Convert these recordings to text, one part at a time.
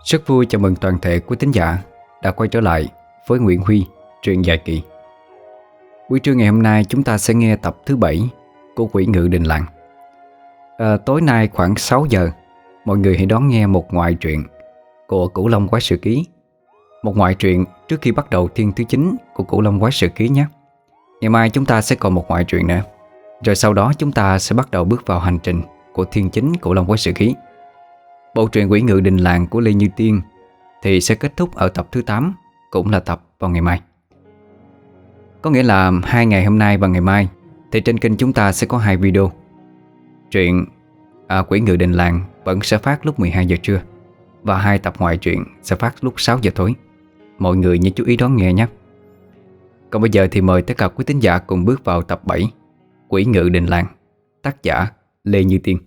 Rất vui chào mừng toàn thể quý thính giả đã quay trở lại với Nguyễn Huy, truyện dài kỳ. Buổi trưa ngày hôm nay chúng ta sẽ nghe tập thứ 7 của Quỷ Ngự Đình Làng. Tối nay khoảng 6 giờ, mọi người hãy đón nghe một ngoại truyện của Cửu Long Quái Sự Ký. Một ngoại truyện trước khi bắt đầu thiên thứ 9 của Cửu Long Quái Sự Ký nhé. Ngày mai chúng ta sẽ còn một ngoại truyện nữa. Rồi sau đó chúng ta sẽ bắt đầu bước vào hành trình của thiên 9 Cửu Long Quái Sự Ký. Bộ truyện Quỷ Ngự Đình Làng của Lê Như Tiên thì sẽ kết thúc ở tập thứ 8, cũng là tập vào ngày mai. Có nghĩa là 2 ngày hôm nay và ngày mai thì trên kênh chúng ta sẽ có 2 video. Truyện Quỷ Ngự Đình Làng vẫn sẽ phát lúc 12 giờ trưa, và 2 tập ngoại truyện sẽ phát lúc 6 giờ tối. Mọi người nhớ chú ý đón nghe nhé. Còn bây giờ thì mời tất cả quý tín giả cùng bước vào tập 7 Quỷ Ngự Đình Làng, tác giả Lê Như Tiên.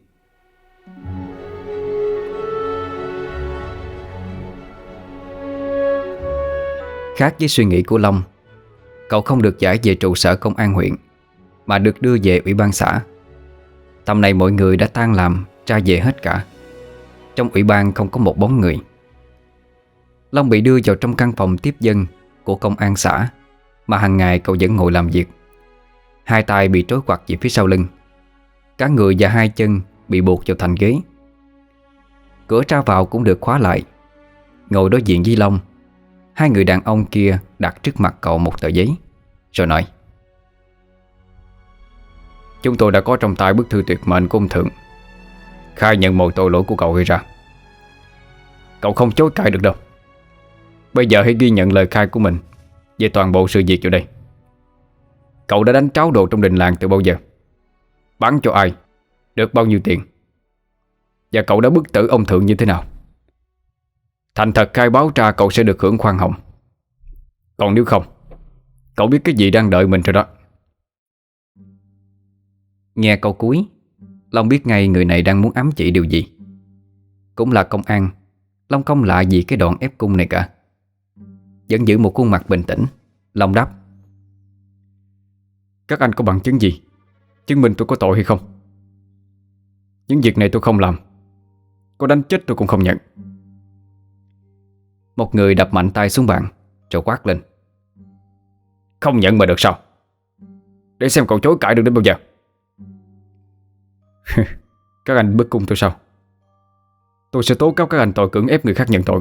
Khác với suy nghĩ của Long, cậu không được giải về trụ sở công an huyện, mà được đưa về ủy ban xã. Tầm này mọi người đã tan làm ra về hết cả. Trong ủy ban không có một bóng người. Long bị đưa vào trong căn phòng tiếp dân của công an xã, mà hàng ngày cậu vẫn ngồi làm việc. 2 tay bị trói quặt về phía sau lưng, cả người và 2 chân bị buộc vào thành ghế. Cửa ra vào cũng được khóa lại. Ngồi đối diện với Long, 2 người đàn ông kia đặt trước mặt cậu một tờ giấy, rồi nói: "Chúng tôi đã có trong tay bức thư tuyệt mệnh của ông Thượng, khai nhận mọi tội lỗi của cậu gây ra. Cậu không chối cãi được đâu. Bây giờ hãy ghi nhận lời khai của mình về toàn bộ sự việc vào đây. Cậu đã đánh tráo đồ trong đình làng từ bao giờ? Bán cho ai? Được bao nhiêu tiền? Và cậu đã bức tử ông Thượng như thế nào? Thành thật khai báo ra, cậu sẽ được hưởng khoan hồng. Còn nếu không, cậu biết cái gì đang đợi mình rồi đó." Nghe câu cuối, Long biết ngay người này đang muốn ám chỉ điều gì. Cũng là công an, Long không lạ gì cái đoạn ép cung này cả. Vẫn giữ một khuôn mặt bình tĩnh, Long đáp: "Các anh có bằng chứng gì chứng minh tôi có tội hay không? Những việc này tôi không làm. Có đánh chết tôi cũng không nhận." Một người đập mạnh tay xuống bàn, rồi quát lên: "Không nhận mà được sao? Để xem cậu chối cãi được đến bao giờ." "Các anh bức cung tôi sao? Tôi sẽ tố cáo các anh tội cưỡng ép người khác nhận tội."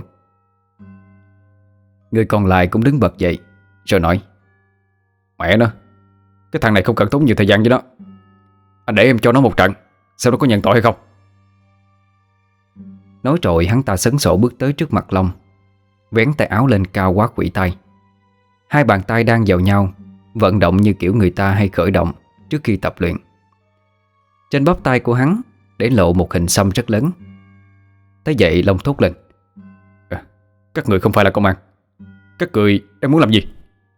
Người còn lại cũng đứng bật dậy, rồi nói: "Mẹ nó, cái thằng này không cần tốn nhiều thời gian với nó. Anh để em cho nó một trận, xem nó có nhận tội hay không." Nói rồi hắn ta sấn sổ bước tới trước mặt Long, vén tay áo lên cao quá quỷ tay. 2 bàn tay đang vào nhau, vận động như kiểu người ta hay khởi động trước khi tập luyện. Trên bắp tay của hắn để lộ một hình xăm rất lớn. Tới vậy Long thốt lên: "Các người không phải là công an. Các người đang muốn làm gì?"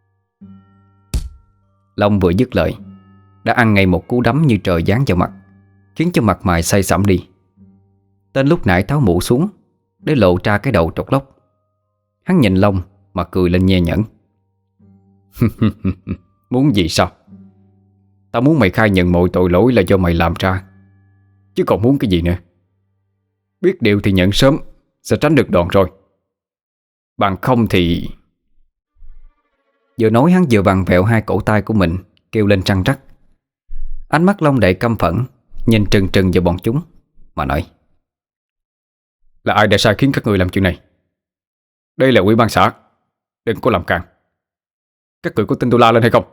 Long vừa dứt lời đã ăn ngay một cú đấm như trời giáng vào mặt, khiến cho mặt mày say sẩm đi. Tên lúc nãy tháo mũ xuống để lộ ra cái đầu trọc lóc. Hắn nhìn Long mà cười lên nhe nhẫn: "Muốn gì sao? Tao muốn mày khai nhận mọi tội lỗi là do mày làm ra, chứ còn muốn cái gì nữa. Biết điều thì nhận sớm, sẽ tránh được đòn rồi. Bằng không thì..." Vừa nói hắn vừa vặn vẹo 2 cổ tay của mình, kêu lên trăn trắc. Ánh mắt Long đầy căm phẫn, nhìn trừng trừng vào bọn chúng mà nói: "Là ai đã sai khiến các người làm chuyện này? Đây là ủy ban xã, đừng có làm càn. Các người có tin tôi la lên hay không?"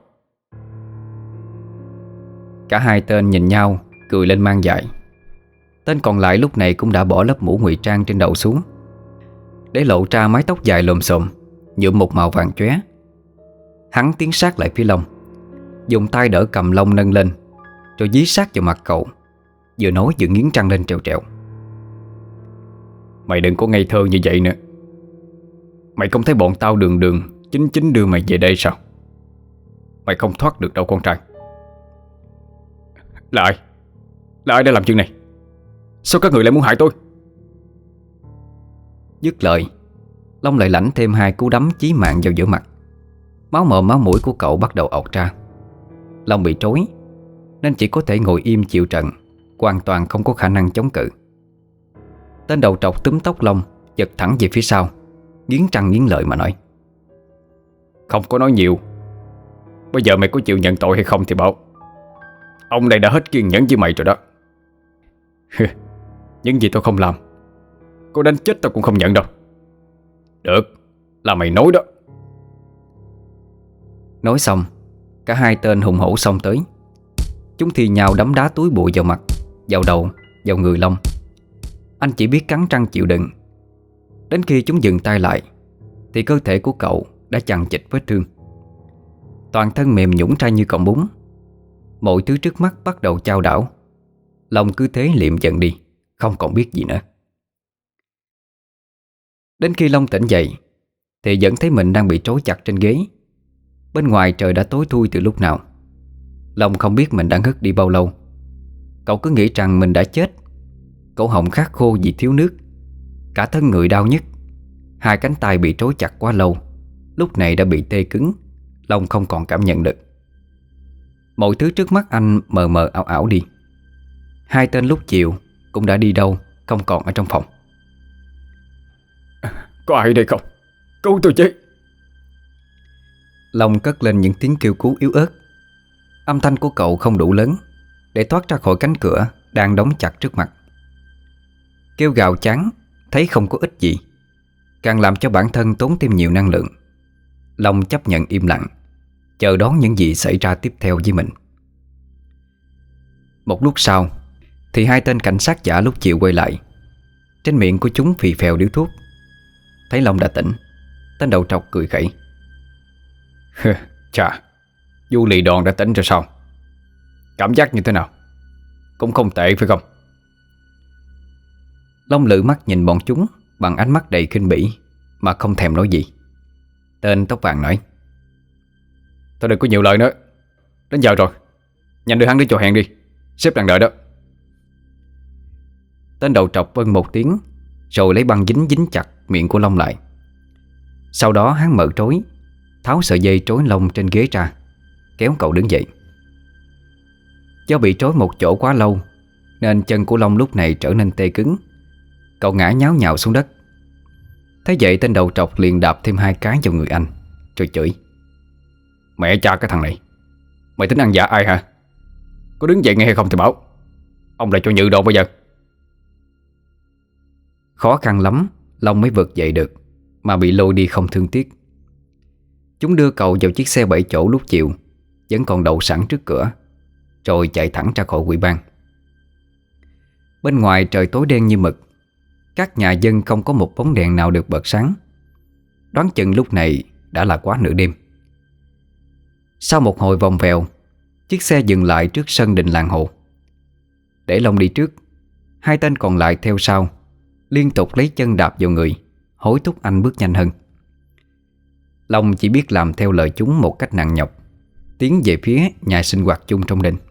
Cả 2 tên nhìn nhau cười lên mang dại. Tên còn lại lúc này cũng đã bỏ lớp mũ ngụy trang trên đầu xuống, để lộ ra mái tóc dài lồm xồm nhuộm một màu vàng chóe. Hắn tiến sát lại phía Long, dùng tay đỡ cầm Long nâng lên, rồi dí sát vào mặt cậu, vừa nói vừa nghiến răng lên trèo trèo: "Mày đừng có ngây thơ như vậy nữa. Mày không thấy bọn tao đường đường chính chính đưa mày về đây sao? Mày không thoát được đâu con trai." Là ai? Là ai đã làm chuyện này? Sao các người lại muốn hại tôi?" Dứt lời, Long lại lãnh thêm 2 cú đấm chí mạng vào giữa mặt. Máu mồm máu mũi của cậu bắt đầu ọc ra. Long bị trói nên chỉ có thể ngồi im chịu trận, hoàn toàn không có khả năng chống cự. Tên đầu trọc túm tóc Long, giật thẳng về phía sau, nghiến răng nghiến lợi mà nói: Không có nói nhiều. Bây giờ mày có chịu nhận tội hay không thì bảo. Ông đây đã hết kiên nhẫn với mày rồi đó. Những gì tôi không làm, có đánh chết tao cũng không nhận đâu. Được, là mày nói đó. Nói xong, cả hai tên hùng hổ xông tới. Chúng thì nhào đấm đá túi bụi vào mặt, vào đầu, vào người Long. Anh chỉ biết cắn răng chịu đựng. Đến khi chúng dừng tay lại thì cơ thể của cậu đã chằng chịt vết thương. Toàn thân mềm nhũn ra như cọng bún. Mọi thứ trước mắt bắt đầu chao đảo. Long cứ thế liệm dần đi, không còn biết gì nữa. Đến khi Long tỉnh dậy thì vẫn thấy mình đang bị trói chặt trên ghế. Bên ngoài trời đã tối thui từ lúc nào. Long không biết mình đã ngất đi bao lâu. Cậu cứ nghĩ rằng mình đã chết. Cổ họng khát khô vì thiếu nước. Cả thân người đau nhức. Hai cánh tay bị trói chặt quá lâu, lúc này đã bị tê cứng. Long không còn cảm nhận được. Mọi thứ trước mắt anh mờ mờ ảo ảo đi. Hai tên lúc chiều cũng đã đi đâu, không còn ở trong phòng. Có ai đây không? Cứu tôi chứ. Long cất lên những tiếng kêu cứu yếu ớt. Âm thanh của cậu không đủ lớn để thoát ra khỏi cánh cửa đang đóng chặt trước mặt. Kêu gào chán, thấy không có ích gì, càng làm cho bản thân tốn thêm nhiều năng lượng. Long chấp nhận im lặng, chờ đón những gì xảy ra tiếp theo với mình. Một lúc sau thì hai tên cảnh sát giả lúc chiều quay lại. Trên miệng của chúng phì phèo điếu thuốc. Thấy Long đã tỉnh, tên đầu trọc cười khẩy: Chà, Du Lì Đòn đã tỉnh rồi sao? Cảm giác như thế nào? Cũng không tệ phải không? Long lự mắt nhìn bọn chúng bằng ánh mắt đầy khinh bỉ mà không thèm nói gì. Tên tóc vàng nói: Thôi đừng có nhiều lời nữa. Đến giờ rồi, nhanh đưa hắn đến chỗ hẹn đi. Sếp đang đợi đó. Tên đầu trọc vâng một tiếng, rồi lấy băng dính dính chặt miệng của Long lại. Sau đó hắn mở trối, tháo sợi dây trối lông trên ghế ra, kéo cậu đứng dậy. Do bị trói một chỗ quá lâu nên chân của Long lúc này trở nên tê cứng. Cậu ngã nháo nhào xuống đất. Thế vậy tên đầu trọc liền đạp thêm hai cái vào người anh, rồi chửi: Mẹ cha cái thằng này, mày tính ăn dạ ai hả? Có đứng dậy nghe hay không thì bảo. Ông lại cho nhự đồ bây giờ. Khó khăn lắm Long mới vực dậy được, mà bị lôi đi không thương tiếc. Chúng đưa cậu vào chiếc xe 7 chỗ lúc chiều vẫn còn đậu sẵn trước cửa, rồi chạy thẳng ra khỏi ủy ban. Bên ngoài trời tối đen như mực. Các nhà dân không có một bóng đèn nào được bật sáng. Đoán chừng lúc này đã là quá nửa đêm. Sau một hồi vòng vèo, chiếc xe dừng lại trước sân đình làng Hồ. Để Long đi trước, hai tên còn lại theo sau, liên tục lấy chân đạp vào người, hối thúc anh bước nhanh hơn. Long chỉ biết làm theo lời chúng một cách nặng nhọc, tiến về phía nhà sinh hoạt chung trong đình.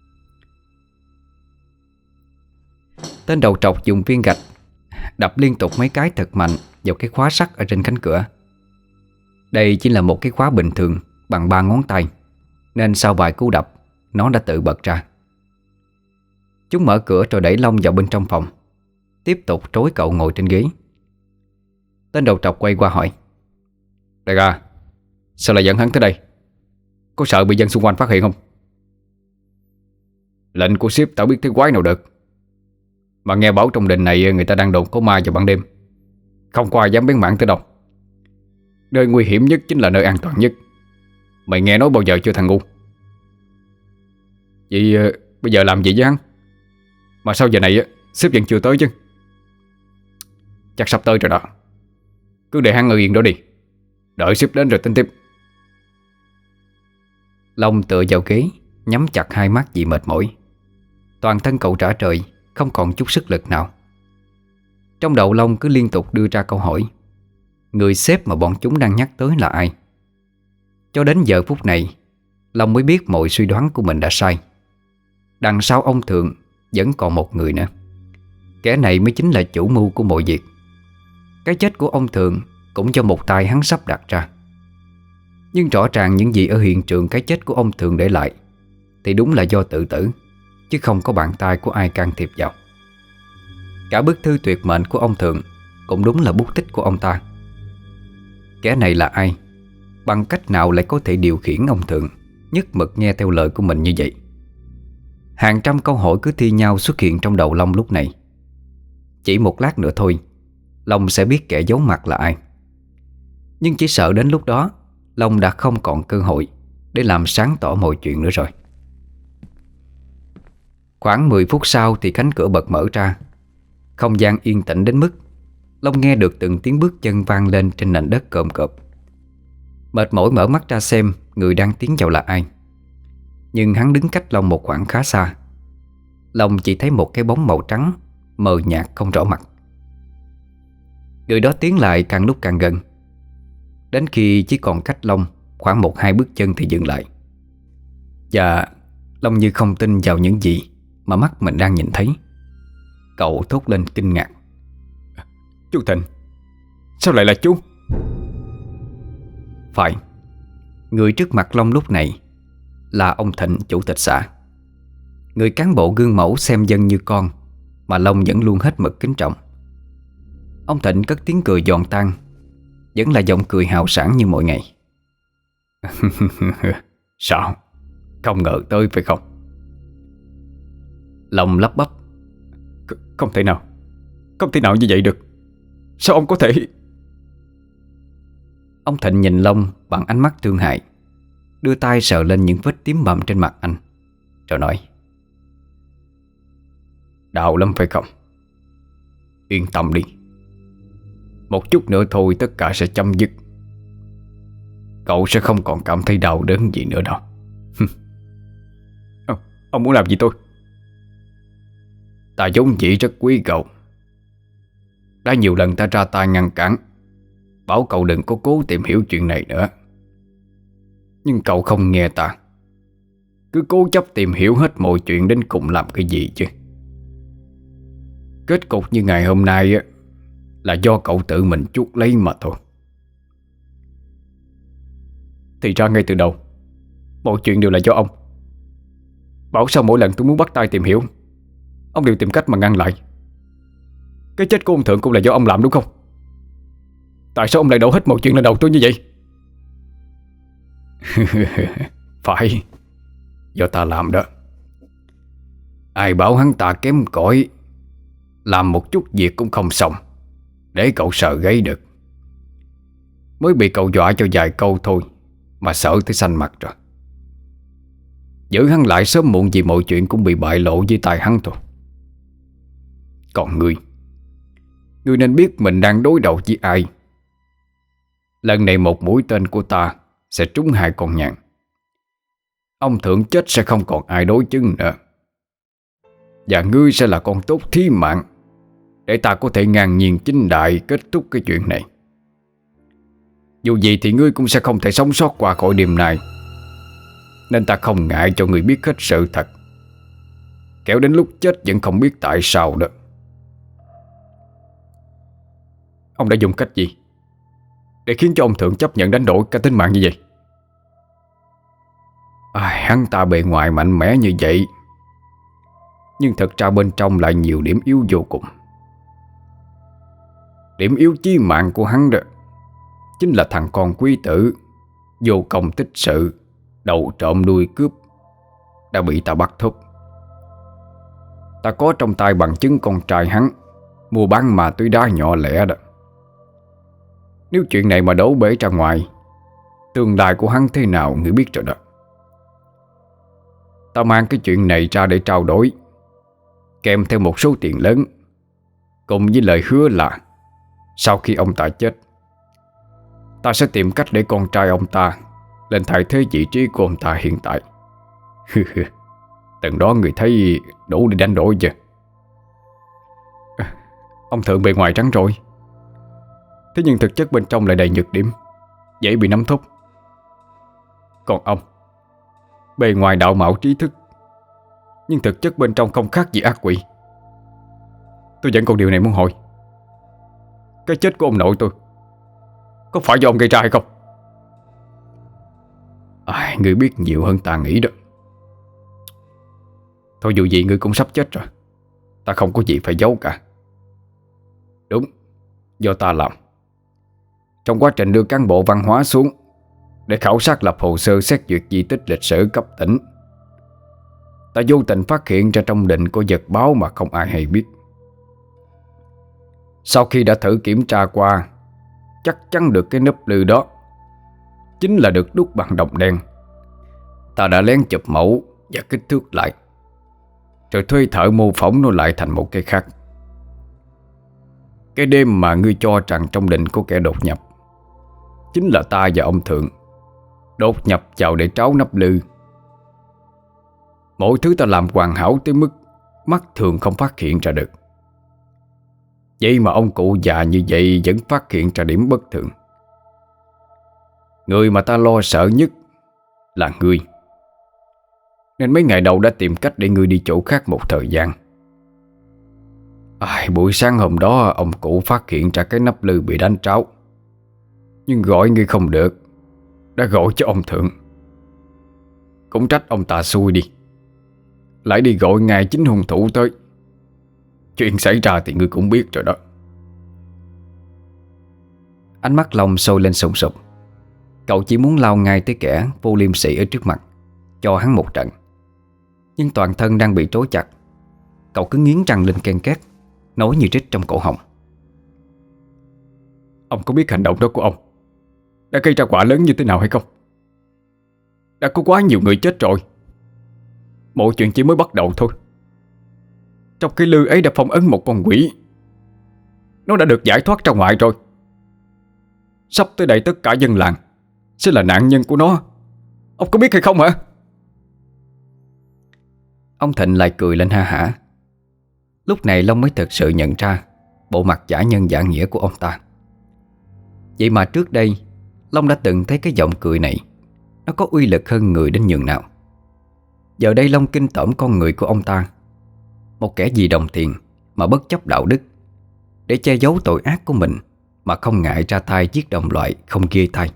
Tên đầu trọc dùng viên gạch đập liên tục mấy cái thật mạnh vào cái khóa sắt ở trên cánh cửa. Đây chỉ là một cái khóa bình thường bằng 3 ngón tay, nên sau vài cú đập nó đã tự bật ra. Chúng mở cửa rồi đẩy Long vào bên trong phòng, tiếp tục trối cậu ngồi trên ghế. Tên đầu trọc quay qua hỏi: Đại ca, sao lại dẫn hắn tới đây? Có sợ bị dân xung quanh phát hiện không? Lệnh của sếp tao biết thứ quái nào được. Mà nghe bảo trong đình này người ta đang đồn có ma vào ban đêm. Không có ai dám bén mảng tới đâu. Nơi nguy hiểm nhất chính là nơi an toàn nhất. Mày nghe nói bao giờ chưa thằng ngu? Vậy bây giờ làm gì với hắn? Mà sao giờ này sếp vẫn chưa tới chứ? Chắc sắp tới rồi đó. Cứ để hắn ở yên đó đi, đợi sếp đến rồi tính tiếp. Long tựa vào ghế, nhắm chặt hai mắt vì mệt mỏi. Toàn thân cậu rã rời, không còn chút sức lực nào. Trong đầu Long cứ liên tục đưa ra câu hỏi: người sếp mà bọn chúng đang nhắc tới là ai? Cho đến giờ phút này, Long mới biết mọi suy đoán của mình đã sai. Đằng sau ông Thượng vẫn còn một người nữa. Kẻ này mới chính là chủ mưu của mọi việc. Cái chết của ông Thượng cũng do một tay hắn sắp đặt ra. Nhưng rõ ràng những gì ở hiện trường cái chết của ông Thượng để lại thì đúng là do tự tử, chứ không có bàn tay của ai can thiệp vào. Cả bức thư tuyệt mệnh của ông Thượng cũng đúng là bút tích của ông ta. Kẻ này là ai? Bằng cách nào lại có thể điều khiển ông Thượng nhất mực nghe theo lời của mình như vậy? Hàng trăm câu hỏi cứ thi nhau xuất hiện trong đầu Long lúc này. Chỉ một lát nữa thôi, Long sẽ biết kẻ giấu mặt là ai. Nhưng chỉ sợ đến lúc đó Long đã không còn cơ hội để làm sáng tỏ mọi chuyện nữa rồi. Khoảng 10 phút sau thì cánh cửa bật mở ra. Không gian yên tĩnh đến mức Long nghe được từng tiếng bước chân vang lên trên nền đất cộm cộp. Mệt mỏi mở mắt ra xem người đang tiến vào là ai. Nhưng hắn đứng cách Long một khoảng khá xa. Long chỉ thấy một cái bóng màu trắng mờ nhạt không rõ mặt. Người đó tiến lại càng lúc càng gần, đến khi chỉ còn cách Long khoảng 1-2 bước chân thì dừng lại. Và Long như không tin vào những gì mà mắt mình đang nhìn thấy. Cậu thốt lên kinh ngạc: Chú Thịnh, sao lại là chú? Phải, người trước mặt Long lúc này là ông Thịnh, chủ tịch xã. Người cán bộ gương mẫu xem dân như con mà Long vẫn luôn hết mực kính trọng. Ông Thịnh cất tiếng cười giòn tan, vẫn là giọng cười hào sảng như mọi ngày. Sao? Không ngờ tới phải không? Long lắp bắp: Không thể nào. Không thể nào như vậy được. Sao ông có thể... Ông Thịnh nhìn Long bằng ánh mắt thương hại, đưa tay sờ lên những vết tím bầm trên mặt anh, rồi nói: Đau lắm phải không? Yên tâm đi, một chút nữa thôi tất cả sẽ chấm dứt. Cậu sẽ không còn cảm thấy đau đớn gì nữa đâu. Ông muốn làm gì tôi? Ta vốn dĩ rất quý cậu. Đã nhiều lần ta ra tay ngăn cản, bảo cậu đừng có cố tìm hiểu chuyện này nữa. Nhưng cậu không nghe ta, cứ cố chấp tìm hiểu hết mọi chuyện đến cùng làm cái gì chứ. Kết cục như ngày hôm nay á, là do cậu tự mình chuốc lấy mà thôi. Thì ra ngay từ đầu mọi chuyện đều là do ông. Bảo sao mỗi lần tôi muốn bắt tay tìm hiểu, ông đều tìm cách mà ngăn lại. Cái chết của ông Thượng cũng là do ông làm đúng không? Tại sao ông lại đổ hết mọi chuyện lên đầu tôi như vậy? Phải, do ta làm đó. Ai bảo hắn ta kém cỏi, làm một chút việc cũng không xong, để cậu sợ gáy được. Mới bị cậu dọa cho vài câu thôi mà sợ tới xanh mặt rồi. Giữ hắn lại sớm muộn gì mọi chuyện cũng bị bại lộ dưới tay hắn thôi. Còn ngươi nên biết mình đang đối đầu với ai. Lần này một mũi tên của ta sẽ trúng 2 con nhạn. Ông Thượng chết sẽ không còn ai đối chứng nữa. Và ngươi sẽ là con tốt thí mạng để ta có thể ngang nhiên chính đại kết thúc cái chuyện này. Dù gì thì ngươi cũng sẽ không thể sống sót qua khỏi đêm này, nên ta không ngại cho ngươi biết hết sự thật. Kéo đến lúc chết vẫn không biết tại sao đó. Ông đã dùng cách gì để khiến cho ông Thượng chấp nhận đánh đổi cả tính mạng như vậy? Hắn ta bề ngoài mạnh mẽ như vậy, nhưng thật ra bên trong lại nhiều điểm yếu vô cùng. Điểm yếu chí mạng của hắn đó chính là thằng con quý tử vô công tích sự, đầu trộm đuôi cướp, đã bị ta bắt thúc. Ta có trong tay bằng chứng con trai hắn mua bán ma túy đá nhỏ lẻ đó. Nếu chuyện này mà đổ bể ra ngoài, tương lai của hắn thế nào ngươi biết rồi đó. Ta mang cái chuyện này ra để trao đổi, kèm theo một số tiền lớn, cùng với lời hứa là sau khi ông ta chết, ta sẽ tìm cách để con trai ông ta lên thay thế vị trí của ông ta hiện tại. Từng đó người thấy đủ để đánh đổi chưa? Ông Thượng bề ngoài trắng rồi, thế nhưng thực chất bên trong lại đầy nhược điểm, dễ bị nắm thóp. Còn ông, bề ngoài đạo mạo trí thức, nhưng thực chất bên trong không khác gì ác quỷ. Tôi vẫn còn điều này muốn hỏi. Cái chết của ông nội tôi có phải do ông gây ra hay không? Ngươi biết nhiều hơn ta nghĩ đó. Thôi dù gì ngươi cũng sắp chết rồi, ta không có gì phải giấu cả. Đúng, do ta làm. Trong quá trình đưa cán bộ văn hóa xuống để khảo sát lập hồ sơ xét duyệt di tích lịch sử cấp tỉnh, ta vô tình phát hiện ra trong đình có vật báo mà không ai hay biết. Sau khi đã thử kiểm tra qua, chắc chắn được cái nắp lư đó chính là được đúc bằng đồng đen. Ta đã lén chụp mẫu và kích thước lại, rồi thuê thợ mô phỏng nó lại thành một cái khác. Cái đêm mà ngươi cho rằng trong đình có kẻ đột nhập, chính là ta và ông Thượng đột nhập vào để tráo nắp lư. Mọi thứ ta làm hoàn hảo tới mức mắt thường không phát hiện ra được. Vậy mà ông cụ già như vậy vẫn phát hiện ra điểm bất thường. Người mà ta lo sợ nhất là ngươi, nên mấy ngày đầu đã tìm cách để ngươi đi chỗ khác một thời gian. Buổi sáng hôm đó ông cụ phát hiện ra cái nắp lư bị đánh tráo, nhưng gọi ngươi không được, đã gọi cho ông Thượng. Cũng trách ông ta xui đi, lại đi gọi ngay chính hung thủ tới. Chuyện xảy ra thì ngươi cũng biết rồi đó. Ánh mắt Long sôi lên sùng sục. Cậu chỉ muốn lao ngay tới kẻ vô liêm sỉ ở trước mặt, cho hắn một trận. Nhưng toàn thân đang bị trói chặt, cậu cứ nghiến răng lên ken két, nói như rít trong cổ họng. Ông có biết hành động đó của ông đã gây ra quả lớn như thế nào hay không? Đã có quá nhiều người chết rồi. Mọi chuyện chỉ mới bắt đầu thôi. Trong cái lư ấy đã phong ấn một con quỷ. Nó đã được giải thoát ra ngoài rồi. Sắp tới đây tất cả dân làng sẽ là nạn nhân của nó. Ông có biết hay không hả? Ông Thịnh lại cười lên ha hả. Lúc này Long mới thực sự nhận ra bộ mặt giả nhân giả nghĩa của ông ta. Vậy mà trước đây Long đã từng thấy cái giọng cười này nó có uy lực hơn người đến nhường nào. Giờ đây Long kinh tởm con người của ông ta, một kẻ vì đồng tiền mà bất chấp đạo đức, để che giấu tội ác của mình mà không ngại ra tay giết đồng loại không ghê tay.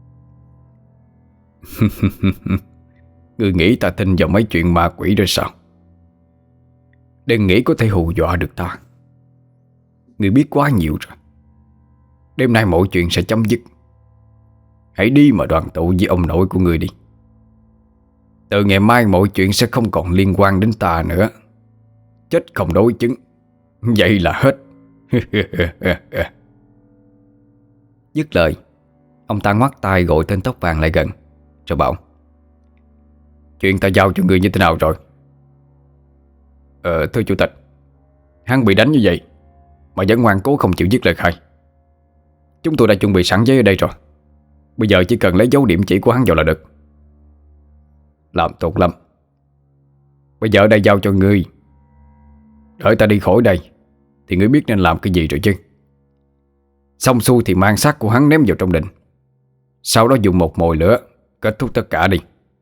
Ngươi nghĩ ta tin vào mấy chuyện ma quỷ rồi sao? Đừng nghĩ có thể hù dọa được ta. Ngươi biết quá nhiều rồi. Đêm nay mọi chuyện sẽ chấm dứt. Hãy đi mà đoàn tụ với ông nội của ngươi đi. Từ ngày mai mọi chuyện sẽ không còn liên quan đến ta nữa. Chết không đối chứng. Vậy là hết. Dứt lời, ông ta ngoắt tay gọi tên tóc vàng lại gần, rồi bảo: Chuyện ta giao cho ngươi như thế nào rồi? Thưa chủ tịch, hắn bị đánh như vậy mà vẫn ngoan cố không chịu dứt lời khai. Chúng tôi đã chuẩn bị sẵn giấy ở đây rồi. Bây giờ chỉ cần lấy dấu điểm chỉ của hắn vào là được. Làm tốt lắm. Bây giờ đây giao cho ngươi. Đợi ta đi khỏi đây thì ngươi biết nên làm cái gì rồi chứ. Xong xuôi thì mang xác của hắn ném vào trong đình. Sau đó dùng một mồi lửa kết thúc tất cả đi.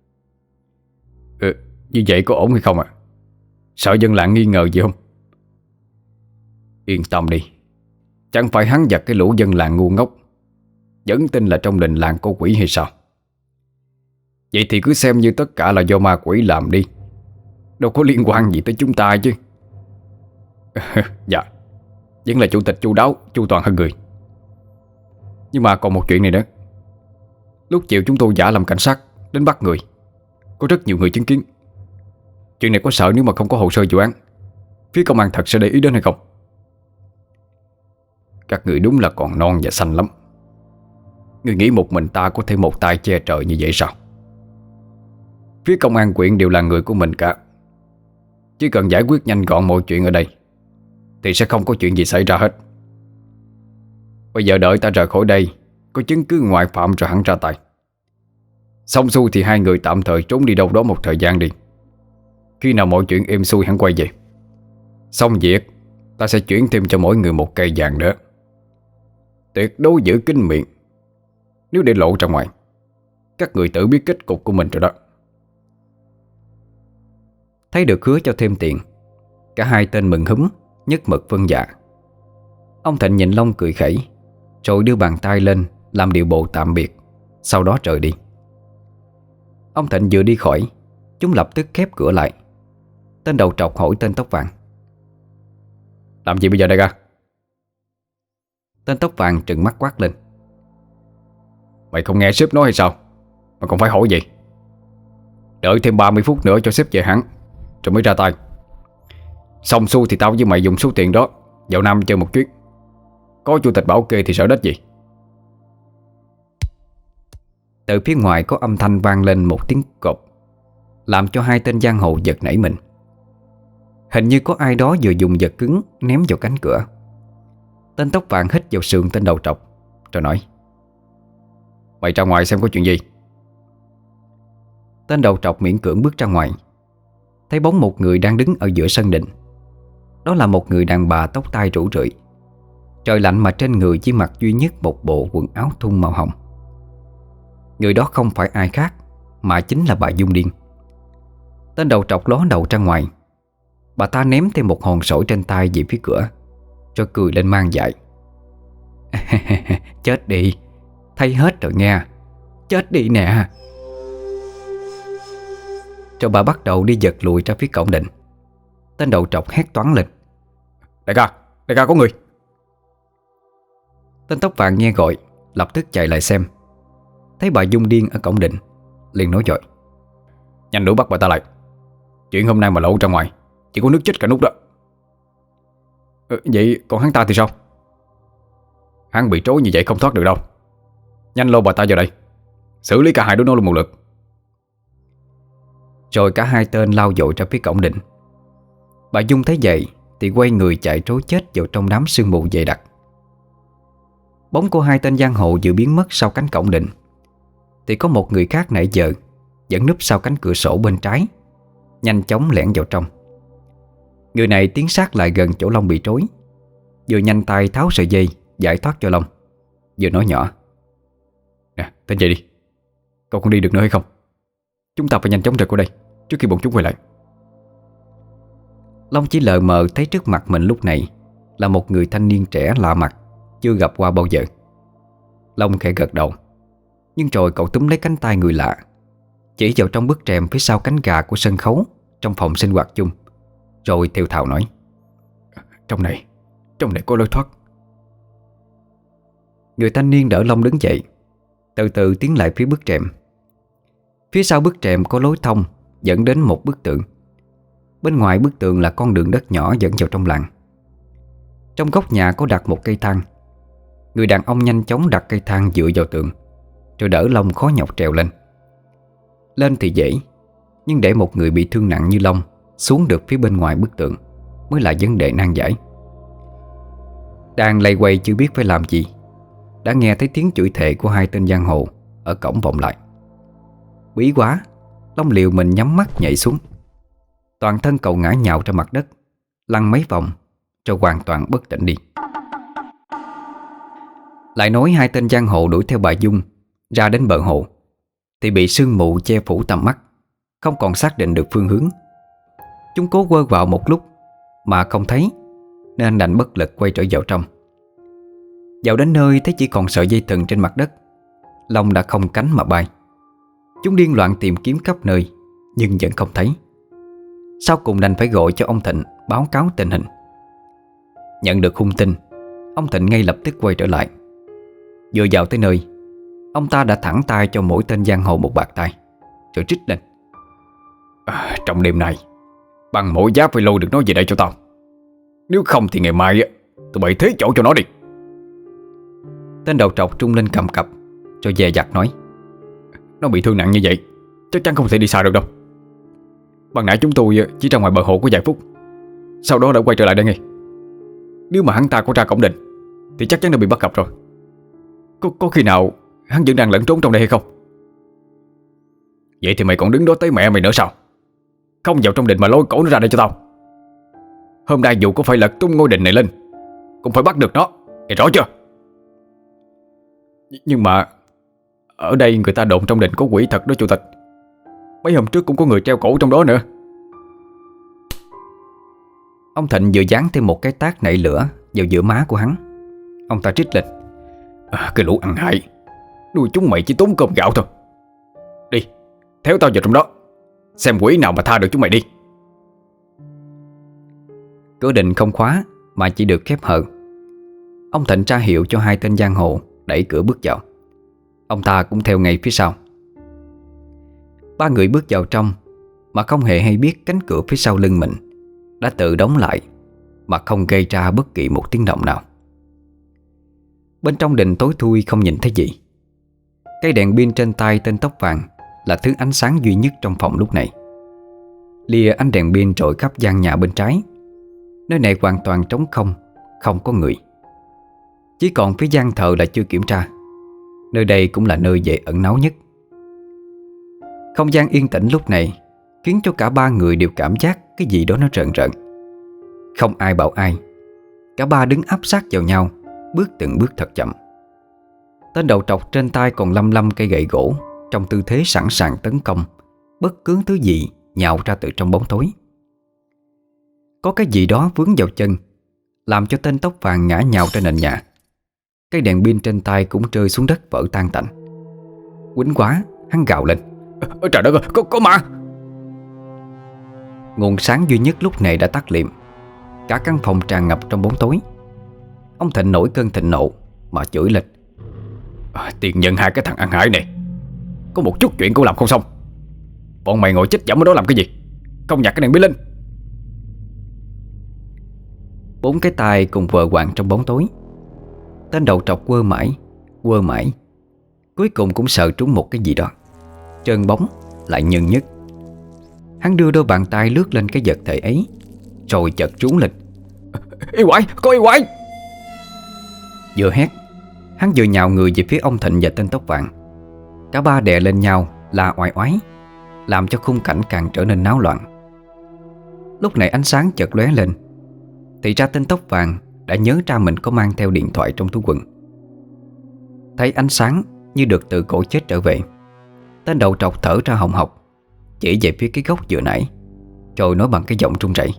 Như vậy có ổn hay không ạ? Sợ dân làng nghi ngờ gì không? Yên tâm đi. Chẳng phải hắn và cái lũ dân làng ngu ngốc vẫn tin là trong đình làng có quỷ hay sao? Vậy thì cứ xem như tất cả là do ma quỷ làm đi. Đâu có liên quan gì tới chúng ta chứ. Dạ, vẫn là chủ tịch chu đáo, chu toàn hơn người. Nhưng mà còn một chuyện này nữa. Lúc chiều chúng tôi giả làm cảnh sát đến bắt người. Có rất nhiều người chứng kiến. Chuyện này có sợ nếu mà không có hồ sơ vụ án, phía công an thật sẽ để ý đến hay không? Các người đúng là còn non và xanh lắm. Người nghĩ một mình ta có thể một tay che trời như vậy sao? Phía công an huyện đều là người của mình cả. Chỉ cần giải quyết nhanh gọn mọi chuyện ở đây thì sẽ không có chuyện gì xảy ra hết. Bây giờ đợi ta rời khỏi đây, có chứng cứ ngoại phạm rồi hẳn ra tay. Xong xuôi thì hai người tạm thời trốn đi đâu đó một thời gian đi. Khi nào mọi chuyện êm xuôi hắn quay về. Xong việc, ta sẽ chuyển thêm cho mỗi người một cây vàng nữa. Tuyệt đối giữ kín miệng. Nếu để lộ ra ngoài, các người tự biết kết cục của mình rồi đó. Thấy được hứa cho thêm tiền, cả hai tên mừng húm, nhất mực vâng dạ. Ông Thịnh nhìn Long cười khẩy, rồi đưa bàn tay lên làm điệu bộ tạm biệt, sau đó rời đi. Ông Thịnh vừa đi khỏi, chúng lập tức khép cửa lại. Tên đầu trọc hỏi tên tóc vàng: Làm gì bây giờ đây ra? Tên tóc vàng trừng mắt quát lên: Mày không nghe sếp nói hay sao mà còn phải hỏi gì? Đợi thêm 30 phút nữa cho sếp về hẳn rồi mới ra tay. Xong xuôi thì tao với mày dùng số tiền đó vào Nam chơi một chuyến. Có chủ tịch bảo kê thì sợ đếch gì. Từ phía ngoài có âm thanh vang lên một tiếng cộp, làm cho hai tên giang hồ giật nảy mình. Hình như có ai đó vừa dùng vật cứng ném vào cánh cửa. Tên tóc vàng hít vào sườn tên đầu trọc rồi nói: Mày ra ngoài xem có chuyện gì. Tên đầu trọc miễn cưỡng bước ra ngoài, thấy bóng một người đang đứng ở giữa sân đình. Đó là một người đàn bà tóc tai rủ rượi. Trời lạnh mà trên người chỉ mặc duy nhất một bộ quần áo thun màu hồng. Người đó không phải ai khác mà chính là bà Dung Điên. Tên đầu trọc ló đầu ra ngoài. Bà ta ném thêm một hòn sỏi trên tay về phía cửa, rồi cười lên mang dại: Chết đi, thấy hết rồi nghe. Chết đi nè. Rồi bà bắt đầu đi giật lùi ra phía cổng đình. Tên đầu trọc hét toáng lên: Đại ca có người. Tên tóc vàng nghe gọi lập tức chạy lại xem. Thấy bà Dung Điên ở cổng đình, liền nói dội: Nhanh đuổi bắt bà ta lại. Chuyện hôm nay mà lộ ra ngoài chỉ có nước chết cả nút đó. Vậy còn hắn ta thì sao? Hắn bị trói như vậy không thoát được đâu. Nhanh lôi bà ta vào đây, xử lý cả hai đứa nó luôn một lượt. Rồi cả hai tên lao dội ra phía cổng đình. Bà Dung thấy vậy thì quay người chạy trối chết vào trong đám sương mù dày đặc. Bóng của hai tên giang hồ vừa biến mất sau cánh cổng đình, thì có một người khác nãy giờ vẫn núp sau cánh cửa sổ bên trái, nhanh chóng lẻn vào trong. Người này tiến sát lại gần chỗ Long bị trói, vừa nhanh tay tháo sợi dây giải thoát cho Long, vừa nói nhỏ: Nè, tên dậy đi. Cậu còn đi được nữa hay không? Chúng ta phải nhanh chóng rời khỏi đây trước khi bọn chúng quay lại. Long chỉ lờ mờ thấy trước mặt mình lúc này là một người thanh niên trẻ lạ mặt, chưa gặp qua bao giờ. Long khẽ gật đầu, nhưng rồi cậu túm lấy cánh tay người lạ, chỉ vào trong bức rèm phía sau cánh gà của sân khấu trong phòng sinh hoạt chung, rồi thều thào nói: Trong này có lối thoát. Người thanh niên đỡ Long đứng dậy, từ từ tiến lại phía bức rèm. Phía sau bức rèm có lối thông dẫn đến một bức tượng. Bên ngoài bức tượng là con đường đất nhỏ dẫn vào trong làng. Trong góc nhà có đặt một cây thang. Người đàn ông nhanh chóng đặt cây thang dựa vào tượng, rồi đỡ Long khó nhọc trèo lên. Lên thì dễ, nhưng để một người bị thương nặng như Long xuống được phía bên ngoài bức tượng mới là vấn đề nan giải. Đang lay quay chưa biết phải làm gì, đã nghe thấy tiếng chửi thề của hai tên giang hồ ở cổng vọng lại. Bí quá, Long liều mình nhắm mắt nhảy xuống. Toàn thân cậu ngã nhào ra mặt đất, lăn mấy vòng rồi hoàn toàn bất tỉnh đi. Lại nói hai tên giang hồ đuổi theo bà Dung ra đến bờ hồ thì bị sương mù che phủ tầm mắt, không còn xác định được phương hướng. Chúng cố quơ vào một lúc mà không thấy, nên đành bất lực quay trở vào trong. Vào đến nơi thấy chỉ còn sợi dây thừng trên mặt đất. Long đã không cánh mà bay. Chúng điên loạn tìm kiếm khắp nơi nhưng vẫn không thấy. Sau cùng đành phải gọi cho ông Thịnh báo cáo tình hình. Nhận được hung tin, ông Thịnh ngay lập tức quay trở lại. Vừa vào tới nơi, ông ta đã thẳng tay cho mỗi tên giang hồ một bạt tay, rồi trích lên: Trong đêm nay bằng mỗi giá phải lôi được nó về đây cho tao. Nếu không thì ngày mai tụi bay thế chỗ cho nó đi. Tên đầu trọc trung lên cầm cập, rồi dè dặt nói: Nó bị thương nặng như vậy, chắc chắn không thể đi xa được đâu. Ban nãy chúng tôi chỉ ra ngoài bờ hồ có vài phút, sau đó đã quay trở lại đây ngay. Nếu mà hắn ta có ra cổng đình thì chắc chắn đã bị bắt gặp rồi. Có khi nào hắn vẫn đang lẫn trốn trong đây hay không? Vậy thì mày còn đứng đó tới mẹ mày nữa sao? Không vào trong đình mà lôi cổ nó ra đây cho tao. Hôm nay dù có phải lật tung ngôi đình này lên cũng phải bắt được nó, nghe rõ chưa? Nhưng mà ở đây người ta đồn trong đình có quỷ thật đó chủ tịch. Mấy hôm trước cũng có người treo cổ trong đó nữa. Ông Thịnh vừa giáng thêm một cái tát nảy lửa vào giữa má của hắn. Ông ta trích lên: Cái lũ ăn hại, nuôi chúng mày chỉ tốn cơm gạo thôi. Đi, theo tao vào trong đó, xem quỷ nào mà tha được chúng mày đi. Cửa đình không khóa mà chỉ được khép hờ. Ông Thịnh ra hiệu cho hai tên giang hồ đẩy cửa bước vào. Ông ta cũng theo ngay phía sau. Ba người bước vào trong mà không hề hay biết cánh cửa phía sau lưng mình đã tự đóng lại, mà không gây ra bất kỳ một tiếng động nào. Bên trong đình tối thui không nhìn thấy gì. Cây đèn pin trên tay tên tóc vàng là thứ ánh sáng duy nhất trong phòng lúc này. Lìa ánh đèn pin trội khắp gian nhà bên trái, nơi này hoàn toàn trống không, không có người. Chỉ còn phía gian thờ là chưa kiểm tra. Nơi đây cũng là nơi dễ ẩn náu nhất. Không gian yên tĩnh lúc này khiến cho cả ba người đều cảm giác cái gì đó nó rợn rợn. Không ai bảo ai, cả ba đứng áp sát vào nhau, bước từng bước thật chậm. Tên đầu trọc trên tay còn lăm lăm cây gậy gỗ, trong tư thế sẵn sàng tấn công bất cứ thứ gì nhào ra từ trong bóng tối. Có cái gì đó vướng vào chân, làm cho tên tóc vàng ngã nhào trên nền nhà. Cây đèn pin trên tay cũng rơi xuống đất vỡ tan tành. Quýnh quá, hắn gào lên: Trời đất ơi, có ma! Nguồn sáng duy nhất lúc này đã tắt liệm. Cả căn phòng tràn ngập trong bóng tối. Ông Thịnh nổi cơn thịnh nộ mà chửi lên: Tiền nhân hai cái thằng ăn hại này, có một chút chuyện cũng làm không xong. Bọn mày ngồi chết dẫm ở đó làm cái gì? Không nhặt cái đèn pin lên! Bốn cái tay cùng vờ quạng trong bóng tối. Tên đầu trọc quơ mãi, cuối cùng cũng sợ trúng một cái gì đó, trơn bóng lại nhần nhất. Hắn đưa đôi bàn tay lướt lên cái vật thể ấy, rồi chợt trúng lên: Yêu quái, có yêu quái! Vừa hét, hắn vừa nhào người về phía ông Thịnh và tên tóc vàng. Cả ba đè lên nhau la oai oái, làm cho khung cảnh càng trở nên náo loạn. Lúc này ánh sáng chợt lóe lên, thì ra tên tóc vàng đã nhớ ra mình có mang theo điện thoại trong túi quần. Thấy ánh sáng như được từ cổ chết trở về, tên đầu trọc thở ra hồng hộc, chỉ về phía cái góc vừa nãy, rồi nói bằng cái giọng run rẩy: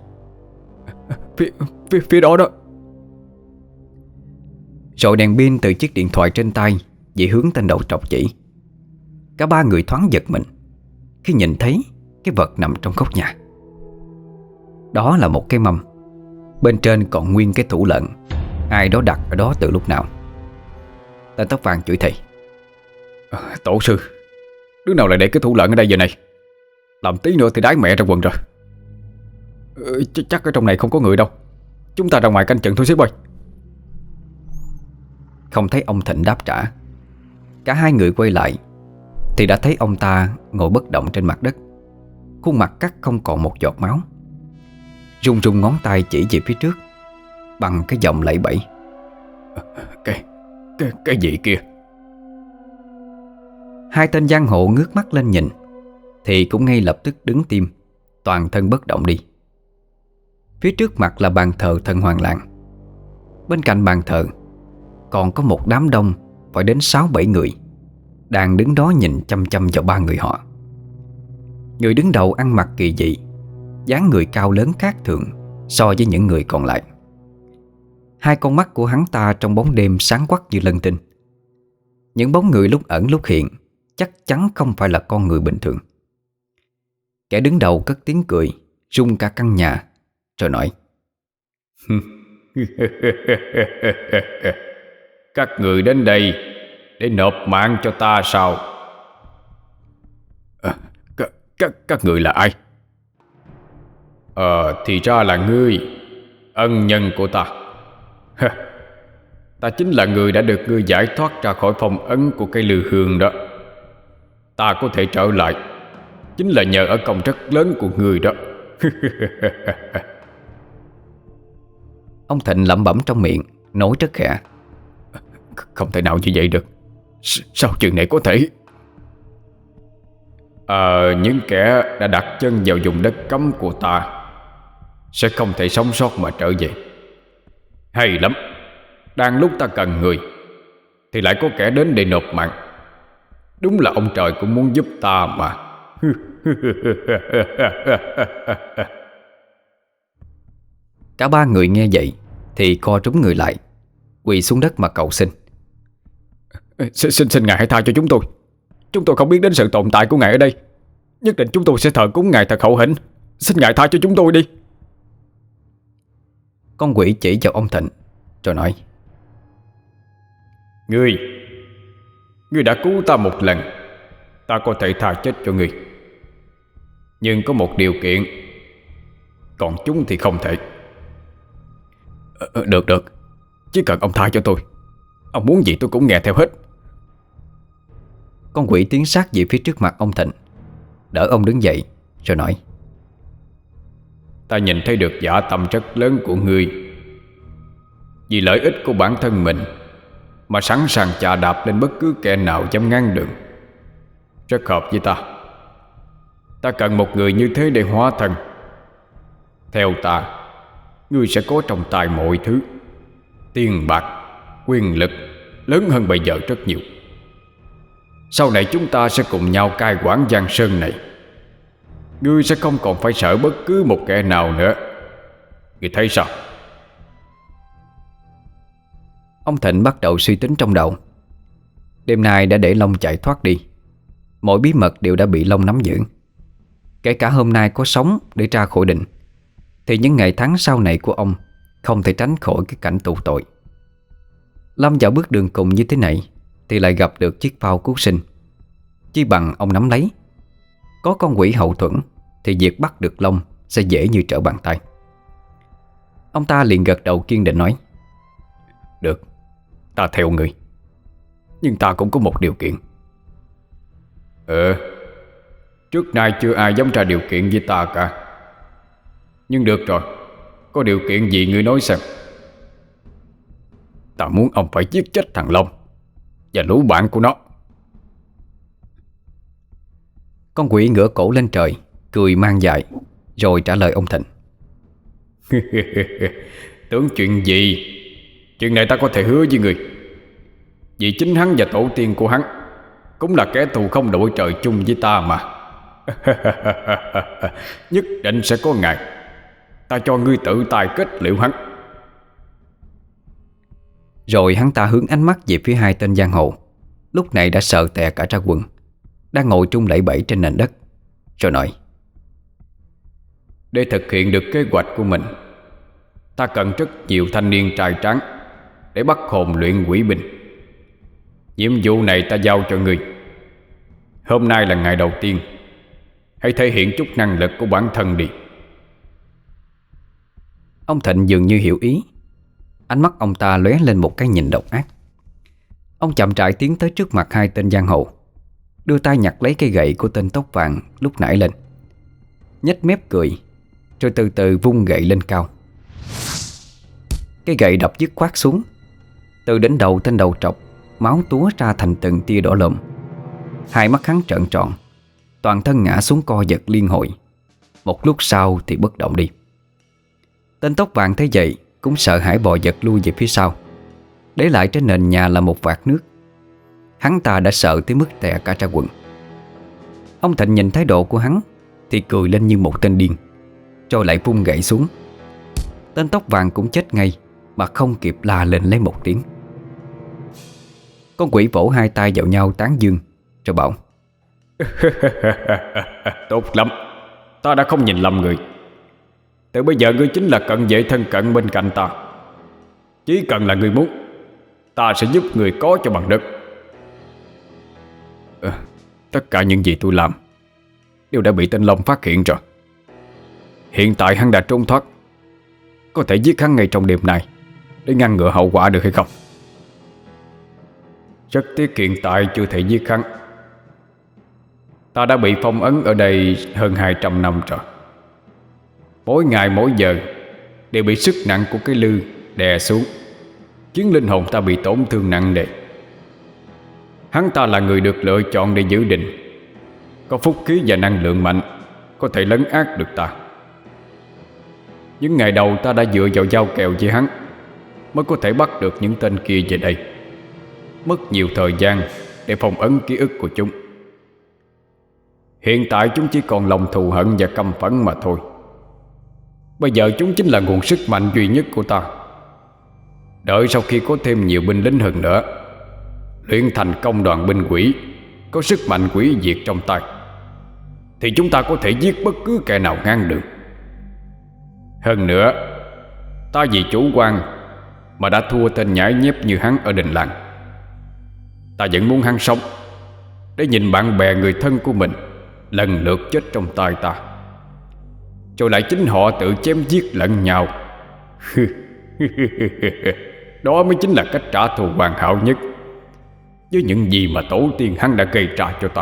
Phía đó đó. Rồi đèn pin từ chiếc điện thoại trên tay về hướng tên đầu trọc chỉ. Cả ba người thoáng giật mình khi nhìn thấy cái vật nằm trong góc nhà. Đó là một cái mâm, bên trên còn nguyên cái tủ lợn ai đó đặt ở đó từ lúc nào. Tên tóc vàng chửi thề: Tổ sư, đứa nào lại để cái tủ lợn ở đây giờ này? Làm tí nữa thì đái mẹ ra quần rồi. Chắc ở trong này không có người đâu. Chúng ta ra ngoài canh chừng thôi sếp ơi. Không thấy ông Thịnh đáp trả. Cả hai người quay lại thì đã thấy ông ta ngồi bất động trên mặt đất, khuôn mặt cắt không còn một giọt máu, run run ngón tay chỉ về phía trước bằng cái giọng lẫy bẫy: Cái gì kia? Hai tên giang hộ ngước mắt lên nhìn thì cũng ngay lập tức đứng tim, toàn thân bất động đi. Phía trước mặt là bàn thờ thần Hoàng Làng. Bên cạnh bàn thờ còn có một đám đông phải đến 6-7 người đang đứng đó nhìn chăm chăm vào ba người họ. Người đứng đầu ăn mặc kỳ dị, dáng người cao lớn khác thường so với những người còn lại. Hai con mắt của hắn ta trong bóng đêm sáng quắc như lân tinh. Những bóng người lúc ẩn lúc hiện chắc chắn không phải là con người bình thường. Kẻ đứng đầu cất tiếng cười rung cả căn nhà, rồi nói: Các người đến đây để nộp mạng cho ta sao? Các người là ai? Thì ra là ngươi, ân nhân của ta. Ta chính là người đã được ngươi giải thoát ra khỏi phong ấn của cây lư hương đó. Ta có thể trở lại chính là nhờ ở công rất lớn của ngươi đó. Ông Thịnh lẩm bẩm trong miệng, nói rất khẽ: Không thể nào như vậy được. Sao chuyện này có thể? Những kẻ đã đặt chân vào vùng đất cấm của ta sẽ không thể sống sót mà trở về. Hay lắm. Đang lúc ta cần người thì lại có kẻ đến để nộp mạng. Đúng là ông trời cũng muốn giúp ta mà. Cả ba người nghe vậy thì co trúng người lại, quỳ xuống đất mà cầu xin: Xin ngài hãy tha cho chúng tôi. Chúng tôi không biết đến sự tồn tại của ngài ở đây. Nhất định chúng tôi sẽ thờ cúng ngài thật hậu hĩnh. Xin ngài tha cho chúng tôi đi. Con quỷ chỉ vào ông Thịnh rồi nói: Ngươi Ngươi đã cứu ta một lần, ta có thể tha chết cho ngươi. Nhưng có một điều kiện, còn chúng thì không thể. Được, chỉ cần ông tha cho tôi, ông muốn gì tôi cũng nghe theo hết. Con quỷ tiến sát về phía trước mặt ông Thịnh, đỡ ông đứng dậy rồi nói: Ta nhìn thấy được dạ tâm rất lớn của ngươi. Vì lợi ích của bản thân mình mà sẵn sàng chà đạp lên bất cứ kẻ nào dám ngăn đường, rất hợp với ta. Ta cần một người như thế để hóa thân. Theo ta, ngươi sẽ có trong tay mọi thứ: tiền bạc, quyền lực, lớn hơn bây giờ rất nhiều. Sau này chúng ta sẽ cùng nhau cai quản Giang Sơn này. Ngươi sẽ không còn phải sợ bất cứ một kẻ nào nữa. Ngươi thấy sao? Ông Thịnh bắt đầu suy tính trong đầu. Đêm nay đã để Long chạy thoát đi, mọi bí mật đều đã bị Long nắm giữ. Kể cả hôm nay có sống để ra khỏi định, thì những ngày tháng sau này của ông không thể tránh khỏi cái cảnh tù tội. Lâm vào bước đường cùng như thế này thì lại gặp được chiếc phao cứu sinh. Chi bằng ông nắm lấy. Có con quỷ hậu thuẫn thì việc bắt được Long sẽ dễ như trở bàn tay. Ông ta liền gật đầu kiên định nói: Được, ta theo người. Nhưng ta cũng có một điều kiện. Trước nay chưa ai dám ra điều kiện với ta cả. Nhưng được rồi, có điều kiện gì ngươi nói xem. Ta muốn ông phải giết chết thằng Long và lũ bạn của nó. Con quỷ ngửa cổ lên trời, cười man dại, rồi trả lời ông Thịnh: Tưởng chuyện gì? Chuyện này ta có thể hứa với người. Vì chính hắn và tổ tiên của hắn cũng là kẻ thù không đội trời chung với ta mà. Nhất định sẽ có ngày ta cho ngươi tự tay kết liễu hắn. Rồi hắn ta hướng ánh mắt về phía hai tên giang hồ lúc này đã sợ tè cả ra quần, đang ngồi trung lẫy bẫy trên nền đất, rồi nói: Để thực hiện được kế hoạch của mình, ta cần rất nhiều thanh niên trai tráng để bắt hồn luyện quỷ binh. Nhiệm vụ này ta giao cho ngươi. Hôm nay là ngày đầu tiên, hãy thể hiện chút năng lực của bản thân đi. Ông Thịnh dường như hiểu ý. Ánh mắt ông ta lóe lên một cái nhìn độc ác. Ông chậm rãi tiến tới trước mặt hai tên giang hồ, đưa tay nhặt lấy cây gậy của tên tóc vàng lúc nãy lên, nhếch mép cười, rồi từ từ vung gậy lên cao. Cây gậy đập dứt khoát xuống. Từ đỉnh đầu tên đầu trọc, máu túa ra thành từng tia đỏ lòm. Hai mắt hắn trợn tròn, toàn thân ngã xuống co giật liên hồi. Một lúc sau thì bất động đi. Tên tóc vàng thấy vậy cũng sợ hãi bò giật lui về phía sau, để lại trên nền nhà là một vạt nước. Hắn ta đã sợ tới mức tè cả ra quần. Ông Thịnh nhìn thái độ của hắn thì cười lên như một tên điên, rồi lại vung gậy xuống. Tên tóc vàng cũng chết ngay mà không kịp la lên lấy một tiếng. Con quỷ vỗ hai tay vào nhau tán dương, rồi bảo: Tốt lắm, ta đã không nhìn lầm người. Từ bây giờ ngươi chính là cận vệ thân cận bên cạnh ta. Chỉ cần là ngươi muốn, ta sẽ giúp người có cho bằng đất. Tất cả những gì tôi làm đều đã bị tên Long phát hiện rồi. Hiện tại hắn đã trốn thoát. Có thể giết hắn ngay trong đêm nay để ngăn ngừa hậu quả được hay không? Rất tiếc hiện tại chưa thể giết hắn. Ta đã bị phong ấn ở đây hơn 200 năm rồi. Mỗi ngày mỗi giờ đều bị sức nặng của cái lư đè xuống, khiến linh hồn ta bị tổn thương nặng nề. Hắn ta là người được lựa chọn để giữ định, có phúc khí và năng lượng mạnh, có thể lấn át được ta. Những ngày đầu ta đã dựa vào giao kèo với hắn mới có thể bắt được những tên kia về đây. Mất nhiều thời gian để phong ấn ký ức của chúng. Hiện tại chúng chỉ còn lòng thù hận và căm phẫn mà thôi. Bây giờ chúng chính là nguồn sức mạnh duy nhất của ta. Đợi sau khi có thêm nhiều binh lính hơn nữa, luyện thành công đoàn binh quỷ có sức mạnh quỷ diệt trong tay, thì chúng ta có thể giết bất cứ kẻ nào ngang đường. Hơn nữa, ta vì chủ quan mà đã thua tên nhãi nhép như hắn ở đình làng. Ta vẫn muốn hắn sống, để nhìn bạn bè người thân của mình lần lượt chết trong tay ta, rồi lại chính họ tự chém giết lẫn nhau. Đó mới chính là cách trả thù hoàn hảo nhất với những gì mà tổ tiên hắn đã gây ra cho ta.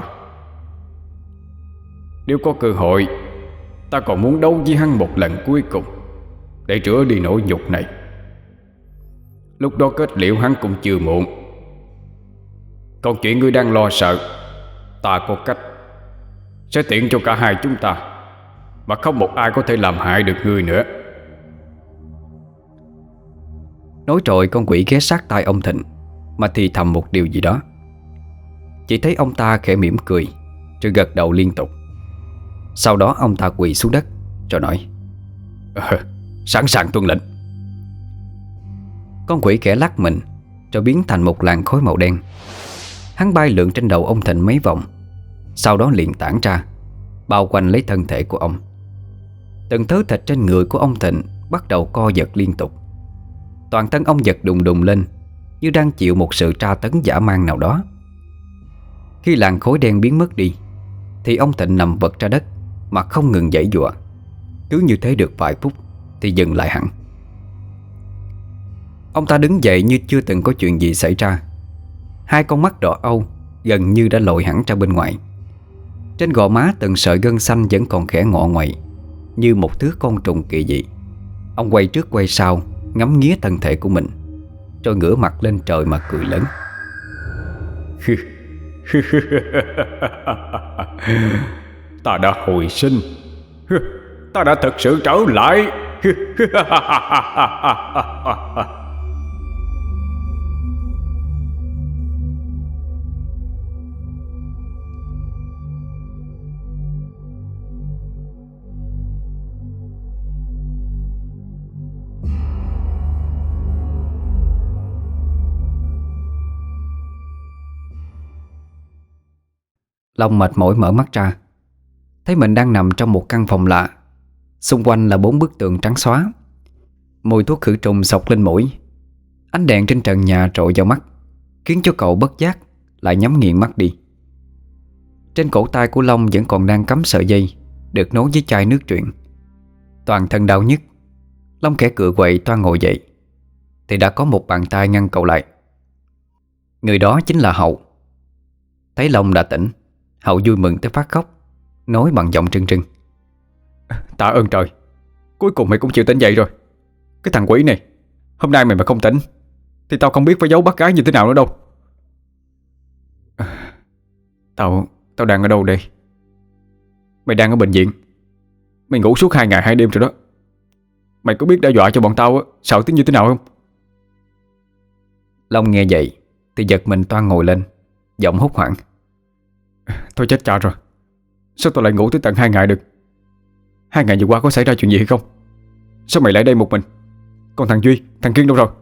Nếu có cơ hội, ta còn muốn đấu với hắn một lần cuối cùng, để rửa đi nỗi nhục này. Lúc đó kết liễu hắn cũng chưa muộn. Còn chuyện ngươi đang lo sợ, ta có cách sẽ tiện cho cả hai chúng ta, mà không một ai có thể làm hại được ngươi nữa. Nói rồi con quỷ ghé sát tai ông Thịnh mà thì thầm một điều gì đó. Chỉ thấy ông ta khẽ mỉm cười rồi gật đầu liên tục. Sau đó ông ta quỳ xuống đất rồi nói: Sẵn sàng tuân lệnh. Con quỷ khẽ lắc mình rồi biến thành một làn khói màu đen. Hắn bay lượn trên đầu ông Thịnh mấy vòng, sau đó liền tản ra, bao quanh lấy thân thể của ông. Từng thớ thịt trên người của ông Thịnh bắt đầu co giật liên tục. Toàn thân ông giật đùng đùng lên, như đang chịu một sự tra tấn dã man nào đó. Khi làn khói đen biến mất đi, thì ông Thịnh nằm vật ra đất mà không ngừng giãy giụa. Cứ như thế được vài phút thì dừng lại hẳn. Ông ta đứng dậy như chưa từng có chuyện gì xảy ra. Hai con mắt đỏ âu gần như đã lồi hẳn ra bên ngoài. Trên gò má từng sợi gân xanh vẫn còn khẽ ngọ ngoại, như một thứ côn trùng kỳ dị. Ông quay trước quay sau ngắm nghía thân thể của mình, rồi ngửa mặt lên trời mà cười lớn. Ta đã hồi sinh. Ta đã thực sự trở lại. Long mệt mỏi mở mắt ra, thấy mình đang nằm trong một căn phòng lạ. Xung quanh là 4 bức tường trắng xóa. Mùi thuốc khử trùng xộc lên mũi. Ánh đèn trên trần nhà trội vào mắt, khiến cho cậu bất giác lại nhắm nghiền mắt đi. Trên cổ tay của Long vẫn còn đang cắm sợi dây được nối với chai nước truyện. Toàn thân đau nhức, Long khẽ cựa quậy toan ngồi dậy, thì đã có một bàn tay ngăn cậu lại. Người đó chính là Hậu. Thấy Long đã tỉnh, Hậu vui mừng tới phát khóc, nói bằng giọng trưng trưng: Tạ ơn trời, cuối cùng mày cũng chịu tỉnh dậy rồi. Cái thằng quỷ này, hôm nay mày mà không tỉnh thì tao không biết phải giấu bác gái như thế nào nữa đâu. Tao đang ở đâu đây? Mày đang ở bệnh viện. Mày ngủ suốt 2 ngày 2 đêm rồi đó. Mày có biết đe dọa cho bọn tao sợ tới như thế nào không? Long nghe vậy thì giật mình toan ngồi lên, giọng hốt hoảng: Thôi chết cha rồi. Sao tao lại ngủ tới tận 2 ngày được? 2 ngày vừa qua có xảy ra chuyện gì hay không? Sao mày lại đây một mình? Còn thằng Duy, thằng Kiên đâu rồi?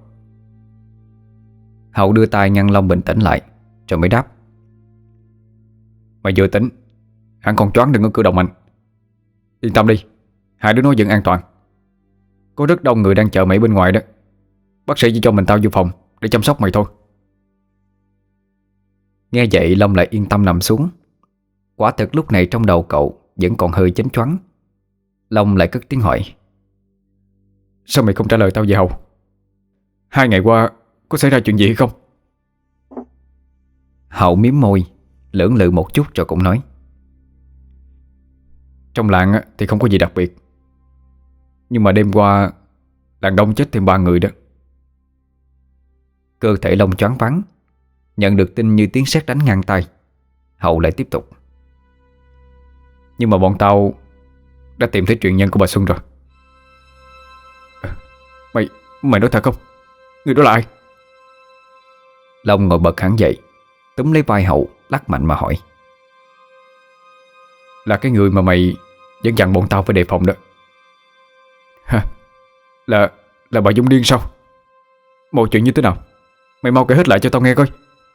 Hậu đưa tay ngăn Long bình tĩnh lại, rồi mới đáp: Mày vừa tỉnh, hẳn còn choáng, đừng có cử động mạnh. Yên tâm đi, hai đứa nó vẫn an toàn. Có rất đông người đang chờ mày bên ngoài đó. Bác sĩ chỉ cho mình tao vô phòng để chăm sóc mày thôi. Nghe vậy Long lại yên tâm nằm xuống. Quả thực lúc này trong đầu cậu vẫn còn hơi chánh choáng. Long lại cất tiếng hỏi: Sao mày không trả lời tao vậy Hậu? 2 ngày qua có xảy ra chuyện gì hay không? Hậu mím môi, lưỡng lự một chút rồi cũng nói: Trong làng thì không có gì đặc biệt, nhưng mà đêm qua làng Đông chết thêm 3 người đó. Cơ thể Long choáng váng. Nhận được tin như tiếng sét đánh ngang tai. Hậu lại tiếp tục: Nhưng mà bọn tao đã tìm thấy truyền nhân của bà Xuân rồi. Mày nói thật không? Người đó là ai? Long ngồi bật hẳn dậy, túm lấy vai Hậu lắc mạnh mà hỏi: Là cái người mà mày vẫn dặn bọn tao phải đề phòng đó. Hả? Là bà Dung điên sao? Mọi chuyện như thế nào? Mày mau kể hết lại cho tao nghe coi.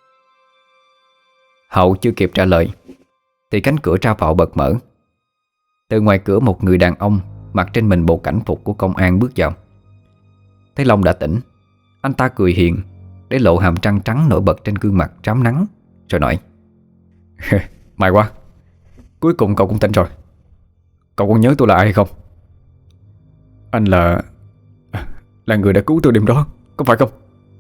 Hậu chưa kịp trả lời thì cánh cửa ra vào bật mở. Từ ngoài cửa một người đàn ông mặc trên mình bộ cảnh phục của công an bước vào. Thấy Long đã tỉnh, anh ta cười hiền để lộ hàm răng trắng nổi bật trên gương mặt rám nắng, rồi nói: May quá, cuối cùng cậu cũng tỉnh rồi. Cậu còn nhớ tôi là ai hay không? Anh là người đã cứu tôi đêm đó, có phải không?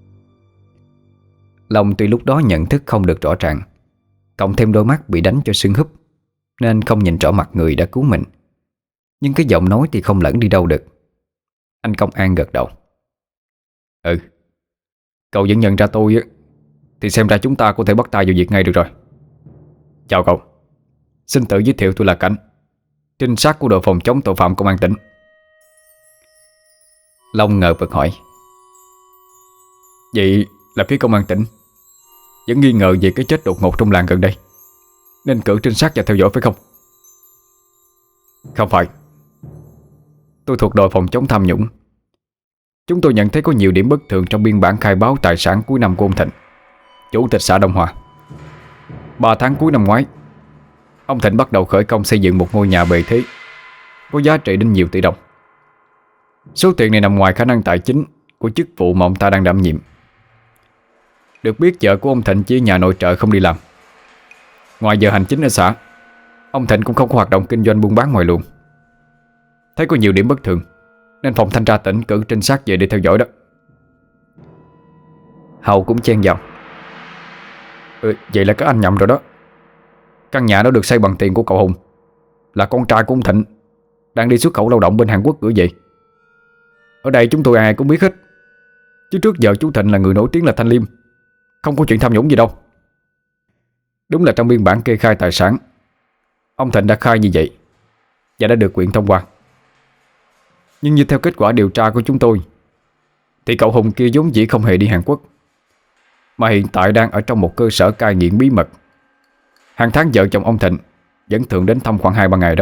Long tuy lúc đó nhận thức không được rõ ràng, cộng thêm đôi mắt bị đánh cho sưng húp, nên không nhìn rõ mặt người đã cứu mình. Nhưng cái giọng nói thì không lẫn đi đâu được. Anh công an gật đầu: Ừ, cậu vẫn nhận ra tôi á, thì xem ra chúng ta có thể bắt tay vào việc ngay được rồi. Chào cậu, xin tự giới thiệu, tôi là Cảnh, trinh sát của đội phòng chống tội phạm công an tỉnh. Long ngờ vực hỏi: Vậy là phía công an tỉnh vẫn nghi ngờ về cái chết đột ngột trong làng gần đây, nên cử trinh sát và theo dõi phải không? Không phải. Tôi thuộc đội phòng chống tham nhũng. Chúng tôi nhận thấy có nhiều điểm bất thường trong biên bản khai báo tài sản cuối năm của ông Thịnh, chủ tịch xã Đông Hòa. 3 tháng cuối năm ngoái, ông Thịnh bắt đầu khởi công xây dựng một ngôi nhà bề thế có giá trị đến nhiều tỷ đồng. Số tiền này nằm ngoài khả năng tài chính của chức vụ mà ông ta đang đảm nhiệm. Được biết vợ của ông Thịnh chỉ ở nhà nội trợ không đi làm. Ngoài giờ hành chính ở xã, ông Thịnh cũng không có hoạt động kinh doanh buôn bán ngoài luồng. Thấy có nhiều điểm bất thường nên phòng thanh tra tỉnh cử trinh sát về để theo dõi đó. Hậu cũng chen vào: Vậy là các anh nhầm rồi đó. Căn nhà đó được xây bằng tiền của cậu Hùng, là con trai của ông Thịnh, đang đi xuất khẩu lao động bên Hàn Quốc gửi về. Ở đây chúng tôi ai cũng biết hết, chứ trước giờ chú Thịnh là người nổi tiếng là thanh liêm, không có chuyện tham nhũng gì đâu. Đúng là trong biên bản kê khai tài sản, ông Thịnh đã khai như vậy và đã được huyện thông qua. Nhưng như theo kết quả điều tra của chúng tôi, thì cậu Hùng kia vốn dĩ không hề đi Hàn Quốc, mà hiện tại đang ở trong một cơ sở cai nghiện bí mật. Hàng tháng vợ chồng ông Thịnh vẫn thường đến thăm khoảng 2-3 ngày đó.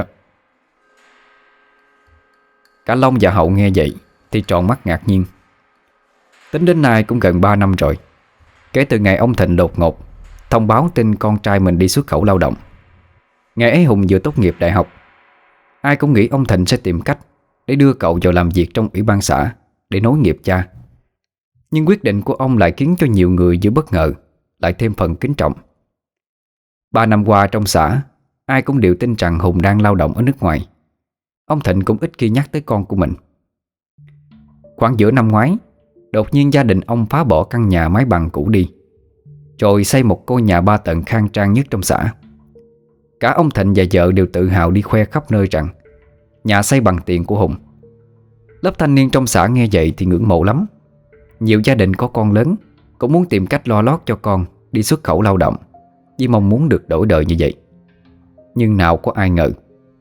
Cả Long và Hậu nghe vậy thì tròn mắt ngạc nhiên. Tính đến nay cũng gần 3 năm rồi, kể từ ngày ông Thịnh đột ngột thông báo tin con trai mình đi xuất khẩu lao động. Ngày ấy Hùng vừa tốt nghiệp đại học. Ai cũng nghĩ ông Thịnh sẽ tìm cách để đưa cậu vào làm việc trong ủy ban xã để nối nghiệp cha. Nhưng quyết định của ông lại khiến cho nhiều người giữa bất ngờ, lại thêm phần kính trọng. 3 năm qua trong xã, ai cũng đều tin rằng Hùng đang lao động ở nước ngoài. Ông Thịnh cũng ít khi nhắc tới con của mình. Khoảng giữa năm ngoái, đột nhiên gia đình ông phá bỏ căn nhà mái bằng cũ đi, rồi xây một ngôi nhà 3 tầng khang trang nhất trong xã. Cả ông Thịnh và vợ đều tự hào đi khoe khắp nơi rằng nhà xây bằng tiền của Hùng. Lớp thanh niên trong xã nghe vậy thì ngưỡng mộ lắm. Nhiều gia đình có con lớn cũng muốn tìm cách lo lót cho con đi xuất khẩu lao động, vì mong muốn được đổi đời như vậy. Nhưng nào có ai ngờ.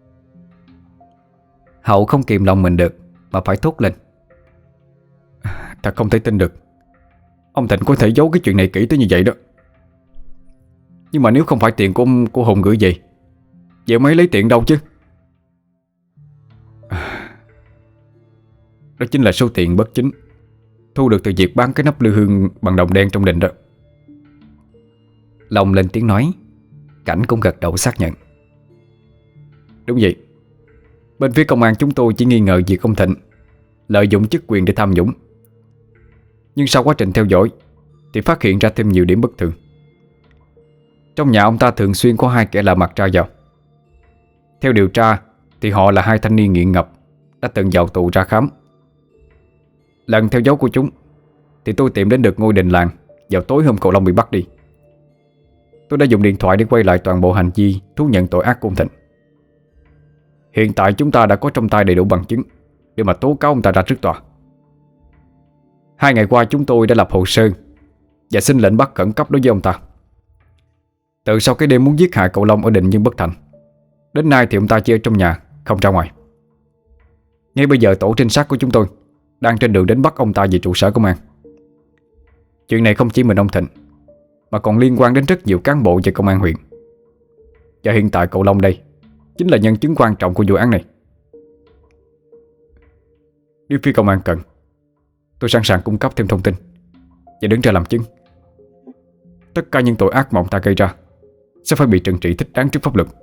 Hậu không kìm lòng mình được mà phải thốt lên: Thật không thể tin được, ông Thịnh có thể giấu cái chuyện này kỹ tới như vậy đó. Nhưng mà nếu không phải tiền của Hùng gửi về, vậy mấy lấy tiền đâu chứ? Đó chính là số tiền bất chính thu được từ việc bán cái nắp lư hương bằng đồng đen trong đình đó. Long lên tiếng nói. Cảnh cũng gật đầu xác nhận: Đúng vậy. Bên phía công an chúng tôi chỉ nghi ngờ việc ông Thịnh lợi dụng chức quyền để tham nhũng. Nhưng sau quá trình theo dõi thì phát hiện ra thêm nhiều điểm bất thường. Trong nhà ông ta thường xuyên có 2 kẻ lạ mặt ra vào. Theo điều tra thì họ là 2 thanh niên nghiện ngập đã từng vào tù ra khám. Lần theo dấu của chúng thì tôi tìm đến được ngôi đình làng vào tối hôm cậu Long bị bắt đi. Tôi đã dùng điện thoại để quay lại toàn bộ hành vi thú nhận tội ác của ông Thịnh. Hiện tại chúng ta đã có trong tay đầy đủ bằng chứng để mà tố cáo ông ta ra trước tòa. 2 ngày qua chúng tôi đã lập hồ sơ và xin lệnh bắt khẩn cấp đối với ông ta. Từ sau cái đêm muốn giết hại cậu Long ở đình nhưng bất thành, đến nay thì ông ta chỉ ở trong nhà, không ra ngoài. Ngay bây giờ tổ trinh sát của chúng tôi đang trên đường đến bắt ông ta về trụ sở công an. Chuyện này không chỉ mình ông Thịnh, mà còn liên quan đến rất nhiều cán bộ và công an huyện. Và hiện tại cậu Long đây chính là nhân chứng quan trọng của vụ án này. Nếu phía công an cần, tôi sẵn sàng cung cấp thêm thông tin và đứng ra làm chứng. Tất cả những tội ác mà ông ta gây ra sẽ phải bị trừng trị thích đáng trước pháp luật.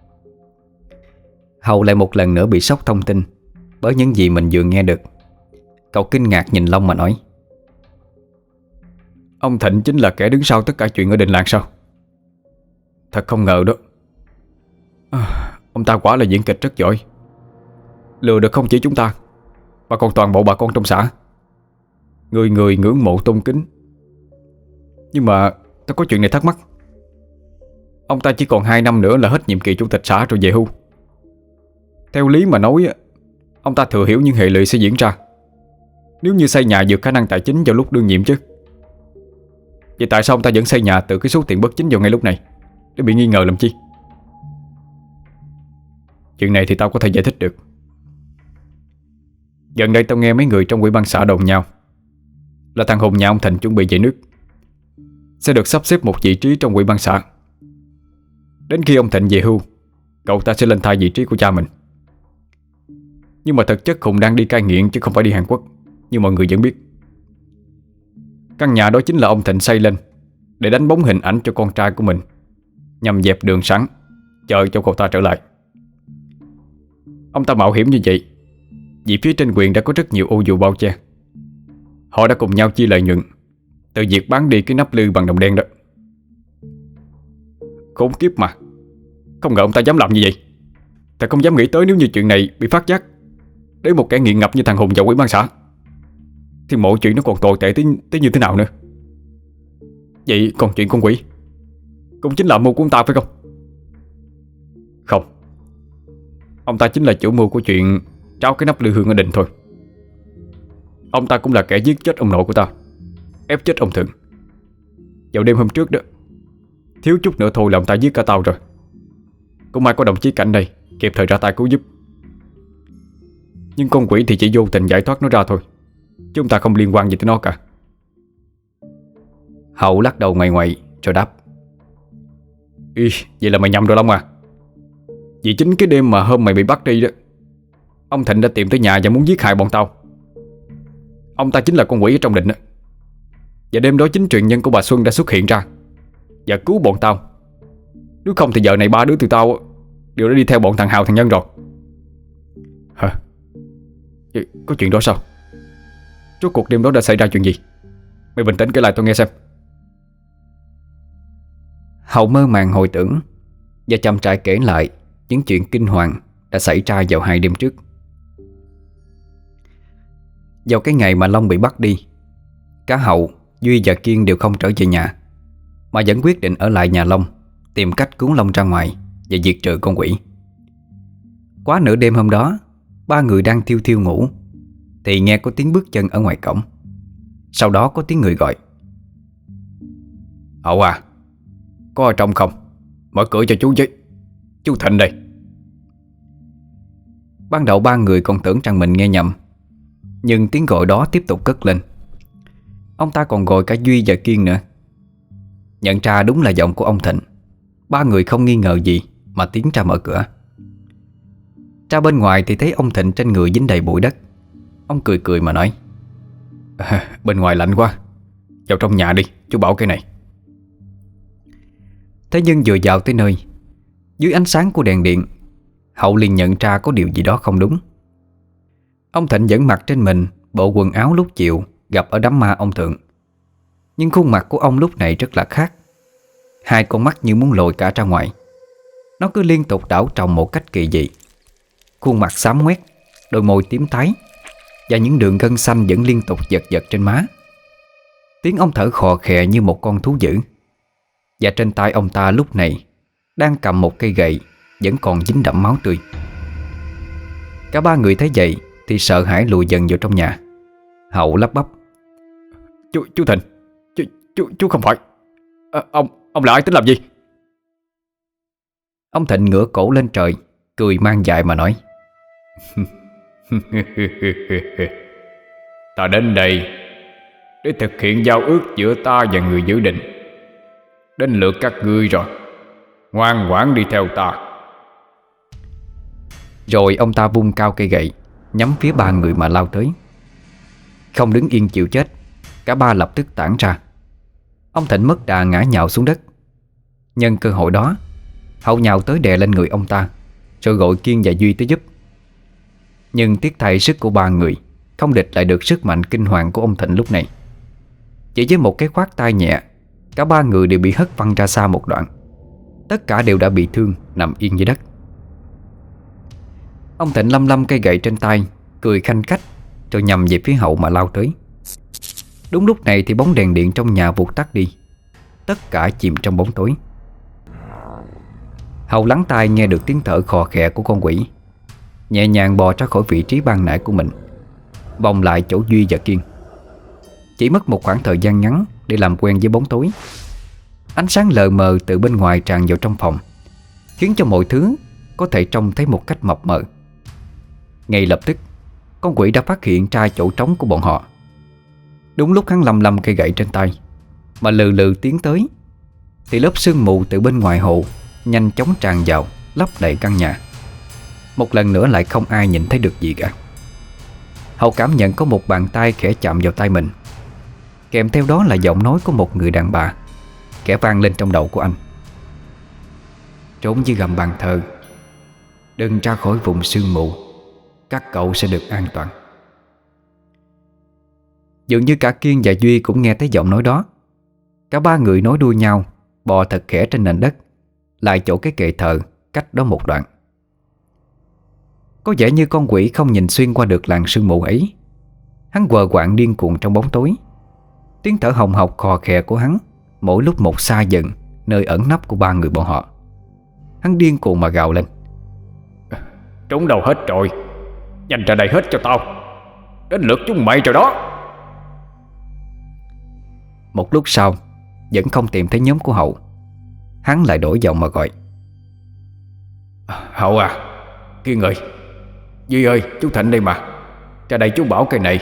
Hậu lại một lần nữa bị sốc thông tin bởi những gì mình vừa nghe được. Cậu kinh ngạc nhìn Long mà nói: Ông Thịnh chính là kẻ đứng sau tất cả chuyện ở đình làng sao? Thật không ngờ đó. Ông ta quả là diễn kịch rất giỏi, lừa được không chỉ chúng ta mà còn toàn bộ bà con trong xã. Người người ngưỡng mộ tôn kính. Nhưng mà tôi có chuyện này thắc mắc. Ông ta chỉ còn 2 năm nữa là hết nhiệm kỳ chủ tịch xã rồi về hưu. Theo lý mà nói, ông ta thừa hiểu những hệ lụy sẽ diễn ra nếu như xây nhà vượt khả năng tài chính vào lúc đương nhiệm chứ. Vậy tại sao ông ta vẫn xây nhà từ cái số tiền bất chính vào ngay lúc này để bị nghi ngờ làm chi? Chuyện này thì tao có thể giải thích được. Gần đây tao nghe mấy người trong ủy ban xã đồn nhau là thằng Hùng nhà ông Thịnh chuẩn bị về nước, sẽ được sắp xếp một vị trí trong ủy ban xã. Đến khi ông Thịnh về hưu, cậu ta sẽ lên thay vị trí của cha mình. Nhưng mà thực chất Hùng đang đi cai nghiện chứ không phải đi Hàn Quốc như mọi người vẫn biết. Căn nhà đó chính là ông Thịnh xây lên để đánh bóng hình ảnh cho con trai của mình, nhằm dẹp đường sẵn, chờ cho cậu ta trở lại. Ông ta mạo hiểm như vậy vì phía trên quyền đã có rất nhiều ô dù bao che. Họ đã cùng nhau chia lợi nhuận từ việc bán đi cái nắp lư bằng đồng đen đó. Khốn kiếp mà. Không ngờ ông ta dám làm như vậy. Thật không dám nghĩ tới nếu như chuyện này bị phát giác đến một kẻ nghiện ngập như thằng Hùng vào ủy ban xã thì mọi chuyện nó còn tồi tệ tới như thế nào nữa. Vậy còn chuyện con quỷ cũng chính là mưu của ông ta phải không? Không. Ông ta chính là chủ mưu của chuyện tráo cái nắp lư hương ở đình thôi. Ông ta cũng là kẻ giết chết ông nội của ta, ép chết ông Thượng. Vào đêm hôm trước đó, thiếu chút nữa thôi là ông ta giết cả tao rồi. Cũng may có đồng chí Cảnh đây kịp thời ra tay cứu giúp. Nhưng con quỷ thì chỉ vô tình giải thoát nó ra thôi, chứ ông ta không liên quan gì tới nó cả. Hậu lắc đầu ngoài ngoại rồi đáp: Ý, vậy là mày nhầm rồi Long à. Vì chính cái đêm mà hôm mày bị bắt đi đó, ông Thịnh đã tìm tới nhà và muốn giết hại bọn tao. Ông ta chính là con quỷ ở trong đình đó. Và đêm đó chính truyền nhân của bà Xuân đã xuất hiện ra và cứu bọn tao. Nếu không thì giờ này 3 đứa tụi tao đều đã đi theo bọn thằng Hào thằng Nhân rồi. Hả? Có chuyện đó sao? Rốt cuộc đêm đó đã xảy ra chuyện gì? Mày bình tĩnh kể lại tôi nghe xem. Hậu mơ màng hồi tưởng và chậm rãi kể lại những chuyện kinh hoàng đã xảy ra vào 2 đêm trước. Vào cái ngày mà Long bị bắt đi, cả Hậu, Duy và Kiên đều không trở về nhà, mà vẫn quyết định ở lại nhà Long, tìm cách cứu Long ra ngoài và diệt trừ con quỷ. Quá nửa đêm hôm đó, 3 người đang thiêu thiêu ngủ thì nghe có tiếng bước chân ở ngoài cổng. Sau đó có tiếng người gọi: Hậu à, có ở trong không? Mở cửa cho chú với. Chú Thịnh đây. Ban đầu 3 người còn tưởng rằng mình nghe nhầm, nhưng tiếng gọi đó tiếp tục cất lên. Ông ta còn gọi cả Duy và Kiên nữa. Nhận ra đúng là giọng của ông Thịnh, 3 người không nghi ngờ gì mà tiến ra mở cửa. Ra bên ngoài thì thấy ông Thịnh trên người dính đầy bụi đất. Ông cười cười mà nói: Bên ngoài lạnh quá, vào trong nhà đi, chú bảo cái này. Thế nhưng vừa vào tới nơi, dưới ánh sáng của đèn điện, Hậu liền nhận ra có điều gì đó không đúng. Ông Thịnh vẫn mặc trên mình bộ quần áo lúc chiều gặp ở đám ma ông Thượng, nhưng khuôn mặt của ông lúc này rất là khác. 2 con mắt như muốn lồi cả ra ngoài. Nó cứ liên tục đảo tròng một cách kỳ dị. Khuôn mặt xám ngoét, đôi môi tím tái, và những đường gân xanh vẫn liên tục giật giật trên má. Tiếng ông thở khò khè như một con thú dữ. Và trên tay ông ta lúc này đang cầm một cây gậy vẫn còn dính đẫm máu tươi. Cả 3 người thấy vậy thì sợ hãi lùi dần vào trong nhà. Hậu lắp bắp: Chú Thịnh, chú không phải. Ông là ai tính làm gì? Ông Thịnh ngửa cổ lên trời, cười mang dại mà nói: Ta đến đây để thực hiện giao ước giữa ta và người giữ đình. Đến lượt các ngươi rồi, ngoan ngoãn đi theo ta. Rồi ông ta vung cao cây gậy nhắm phía 3 người mà lao tới. Không đứng yên chịu chết, cả 3 lập tức tản ra. Ông Thịnh mất đà ngã nhào xuống đất. Nhân cơ hội đó, Hậu nhào tới đè lên người ông ta, rồi gọi Kiên và Duy tới giúp. Nhưng tiếc thay sức của 3 người không địch lại được sức mạnh kinh hoàng của ông Thịnh lúc này. Chỉ với một cái khoát tay nhẹ, cả ba người đều bị hất văng ra xa một đoạn. Tất cả đều đã bị thương, nằm yên dưới đất. Ông Thịnh lăm lăm cây gậy trên tay, cười khanh khách, rồi nhằm về phía Hậu mà lao tới. Đúng lúc này thì bóng đèn điện trong nhà vụt tắt đi. Tất cả chìm trong bóng tối. Hậu lắng tai nghe được tiếng thở khò khè của con quỷ, nhẹ nhàng bò ra khỏi vị trí ban nãy của mình, vòng lại chỗ Duy và Kiên. Chỉ mất một khoảng thời gian ngắn để làm quen với bóng tối. Ánh sáng lờ mờ từ bên ngoài tràn vào trong phòng, khiến cho mọi thứ có thể trông thấy một cách mập mờ. Ngay lập tức, con quỷ đã phát hiện ra chỗ trống của bọn họ. Đúng lúc hắn lăm lăm cây gậy trên tay mà lừ lừ tiến tới, thì lớp sương mù từ bên ngoài hộ nhanh chóng tràn vào, lấp đầy căn nhà. Một lần nữa lại không ai nhìn thấy được gì cả. Hậu cảm nhận có một bàn tay khẽ chạm vào tay mình, kèm theo đó là giọng nói của một người đàn bà khẽ vang lên trong đầu của anh: "Trốn dưới gầm bàn thờ, đừng ra khỏi vùng sương mù, các cậu sẽ được an toàn." Dường như cả Kiên và Duy cũng nghe thấy giọng nói đó. Cả ba người nối đuôi nhau bò thật khẽ trên nền đất, lại chỗ cái kệ thờ cách đó một đoạn. Có vẻ như con quỷ không nhìn xuyên qua được làn sương mù ấy. Hắn quờ quạng điên cuồng trong bóng tối. Tiếng thở hồng hộc khò khè của hắn mỗi lúc một xa dần nơi ẩn nấp của ba người bọn họ. Hắn điên cuồng mà gào lên: "Trốn đâu hết rồi? Nhanh ra đây hết cho tao. Đến lượt chúng mày rồi đó." Một lúc sau vẫn không tìm thấy nhóm của Hậu. Hắn lại đổi giọng mà gọi: "Hậu à, Kiên ơi, Duy ơi, chú Thịnh đây mà. Ra đây chú bảo cây này."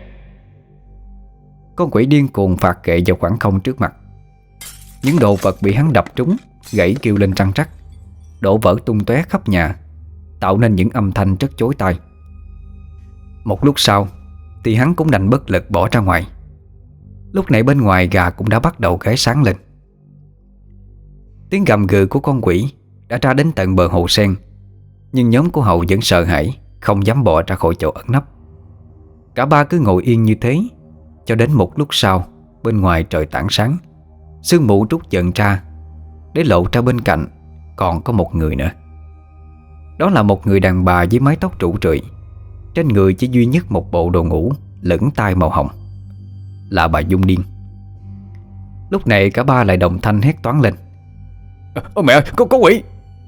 Con quỷ điên cuồng phạt gậy vào khoảng không trước mặt. Những đồ vật bị hắn đập trúng gãy kêu lên răng rắc, đổ vỡ tung tóe khắp nhà, tạo nên những âm thanh rất chói tai. Một lúc sau thì hắn cũng đành bất lực bỏ ra ngoài. Lúc này bên ngoài gà cũng đã bắt đầu gáy sáng lên. Tiếng gầm gừ của con quỷ đã ra đến tận bờ hồ sen, nhưng nhóm của Hậu vẫn sợ hãi, không dám bò ra khỏi chỗ ẩn nấp. Cả ba cứ ngồi yên như thế cho đến một lúc sau, bên ngoài trời tảng sáng, sương mù trút dần ra, để lộ ra bên cạnh còn có một người nữa. Đó là một người đàn bà với mái tóc rủ rượi, trên người chỉ duy nhất một bộ đồ ngủ lửng tai màu hồng, là bà Dung Điên. Lúc này cả ba lại đồng thanh hét toáng lên: "Ôi mẹ ơi, có quỷ!"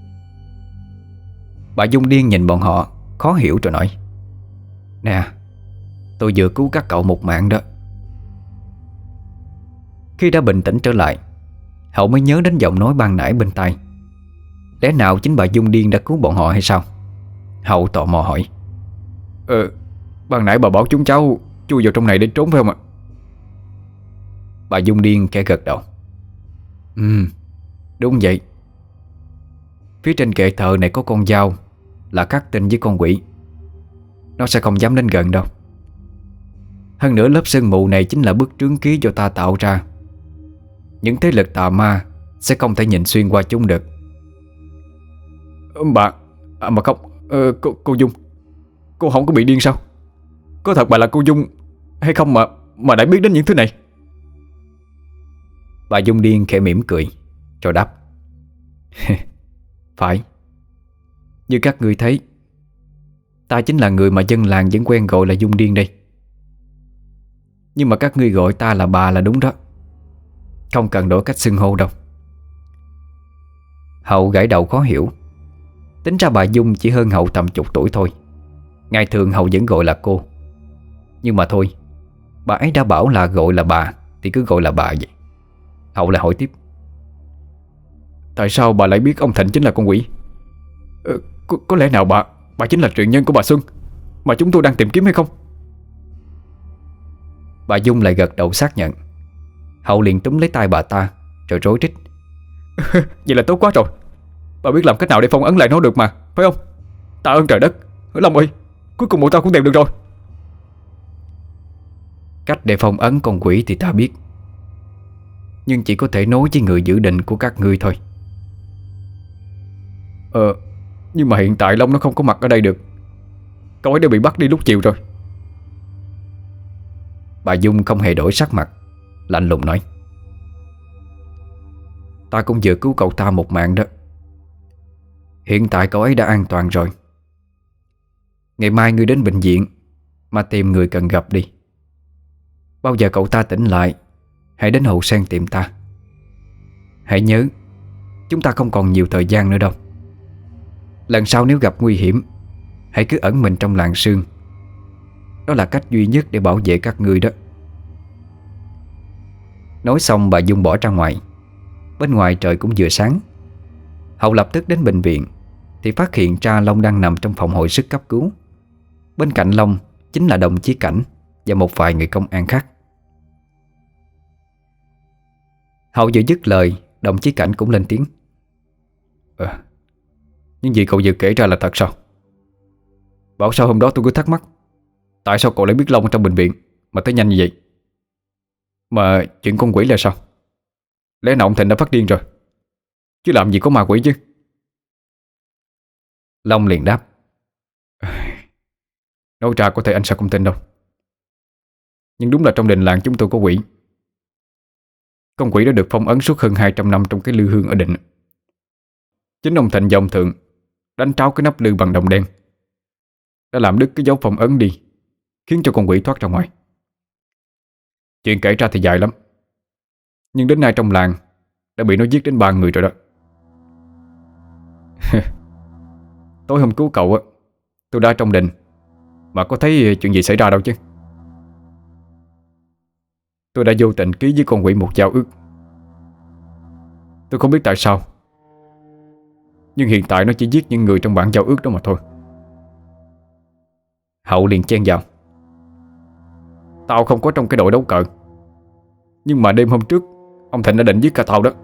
Bà Dung Điên nhìn bọn họ khó hiểu rồi nói: "Nè, tôi vừa cứu các cậu một mạng đó." Khi đã bình tĩnh trở lại, Hậu mới nhớ đến giọng nói ban nãy bên tai. Lẽ nào chính bà Dung Điên đã cứu bọn họ hay sao? Hậu tò mò hỏi: Ban nãy bà bảo chúng cháu chui vào trong này để trốn phải không ạ?" Bà Dung Điên khẽ gật đầu: Đúng vậy. Phía trên kệ thờ này có con dao là khắc tinh với con quỷ. Nó sẽ không dám đến gần đâu. Hơn nữa lớp sương mù này chính là bức trướng ký do ta tạo ra. Những thế lực tà ma sẽ không thể nhìn xuyên qua chúng được. Mà không, cô Dung, cô không có bị điên sao? Có thật bà là cô Dung hay không mà đã biết đến những thứ này? Bà Dung Điên khẽ mỉm cười rồi đáp: Phải. Như các ngươi thấy, ta chính là người mà dân làng vẫn quen gọi là Dung Điên đây. Nhưng mà các ngươi gọi ta là bà là đúng đó, không cần đổi cách xưng hô đâu. Hậu gãi đầu khó hiểu. Tính ra bà Dung chỉ hơn Hậu tầm chục tuổi thôi. Ngày thường Hậu vẫn gọi là cô. Nhưng mà thôi, bà ấy đã bảo là gọi là bà thì cứ gọi là bà vậy. Hậu lại hỏi tiếp: Tại sao bà lại biết ông Thịnh chính là con quỷ? Có lẽ nào bà chính là truyền nhân của bà Xuân mà chúng tôi đang tìm kiếm hay không? Bà Dung lại gật đầu xác nhận. Hậu liền túm lấy tay bà ta rồi rối rít: Vậy là tốt quá rồi. Bà biết làm cách nào để phong ấn lại nó được mà, phải không? Tạ ơn trời đất. Long ơi, cuối cùng bọn tao cũng tìm được rồi. Cách để phong ấn con quỷ thì ta biết, nhưng chỉ có thể nối với người giữ định của các ngươi thôi. Nhưng mà hiện tại Long nó không có mặt ở đây được. Cậu ấy đã bị bắt đi lúc chiều rồi. Bà Dung không hề đổi sắc mặt, lạnh lùng nói: "Ta cũng vừa cứu cậu ta một mạng đó. Hiện tại cậu ấy đã an toàn rồi. Ngày mai ngươi đến bệnh viện mà tìm người cần gặp đi. Bao giờ cậu ta tỉnh lại, hãy đến Hậu Sen tìm ta. Hãy nhớ, chúng ta không còn nhiều thời gian nữa đâu. Lần sau nếu gặp nguy hiểm, hãy cứ ẩn mình trong làng sương. Đó là cách duy nhất để bảo vệ các ngươi đó." Nói xong bà Dung bỏ ra ngoài. Bên ngoài trời cũng vừa sáng. Hậu lập tức đến bệnh viện thì phát hiện ra Long đang nằm trong phòng hồi sức cấp cứu. Bên cạnh Long chính là đồng chí Cảnh và một vài người công an khác. Hậu vừa dứt lời, đồng chí Cảnh cũng lên tiếng: Những gì cậu vừa kể ra là thật sao? Bảo sao hôm đó tôi cứ thắc mắc, tại sao cậu lại biết Long ở trong bệnh viện mà tới nhanh như vậy? Mà chuyện con quỷ là sao? Lẽ nào ông Thịnh đã phát điên rồi? Chứ làm gì có ma quỷ chứ? Long liền đáp: Nói ra có thể anh sẽ không tin đâu, nhưng đúng là trong đình làng chúng tôi có quỷ. Con quỷ đã được phong ấn suốt hơn 200 năm trong cái lư hương ở định. Chính ông Thịnh và ông Thượng đánh tráo cái nắp lư bằng đồng đen, đã làm đứt cái dấu phong ấn đi, khiến cho con quỷ thoát ra ngoài. Chuyện kể ra thì dài lắm, nhưng đến nay trong làng đã bị nó giết đến 3 người rồi đó. Tối hôm cứu cậu á, tôi đã trong đình mà có thấy chuyện gì xảy ra đâu chứ. Tôi đã vô tình ký với con quỷ một giao ước. Tôi không biết tại sao, nhưng hiện tại nó chỉ giết những người trong bản giao ước đó mà thôi. Hậu liền chen vào: Tao không có trong cái đội đấu cờ, nhưng mà đêm hôm trước ông Thịnh đã định giết cả tao đó.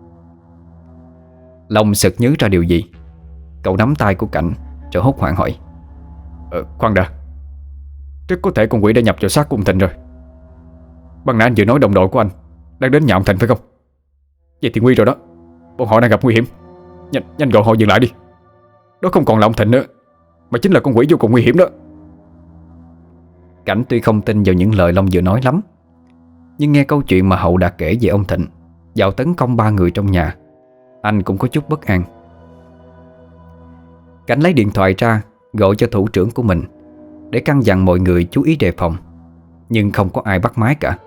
Long sực nhớ ra điều gì. Cậu nắm tay của Cảnh rồi hốt hoảng hỏi: Khoan đã, rất có thể con quỷ đã nhập vào xác của ông Thịnh rồi. Ban nãy anh vừa nói đồng đội của anh đang đến nhà ông Thịnh phải không? Vậy thì nguy rồi đó, bọn họ đang gặp nguy hiểm. Nhanh gọi họ dừng lại đi. Đó không còn là ông Thịnh nữa, mà chính là con quỷ vô cùng nguy hiểm đó. Cảnh tuy không tin vào những lời Long vừa nói lắm, nhưng nghe câu chuyện mà Hậu đã kể về ông Thịnh vào tấn công 3 người trong nhà, anh cũng có chút bất an. Cảnh lấy điện thoại ra gọi cho thủ trưởng của mình để căn dặn mọi người chú ý đề phòng, nhưng không có ai bắt máy cả.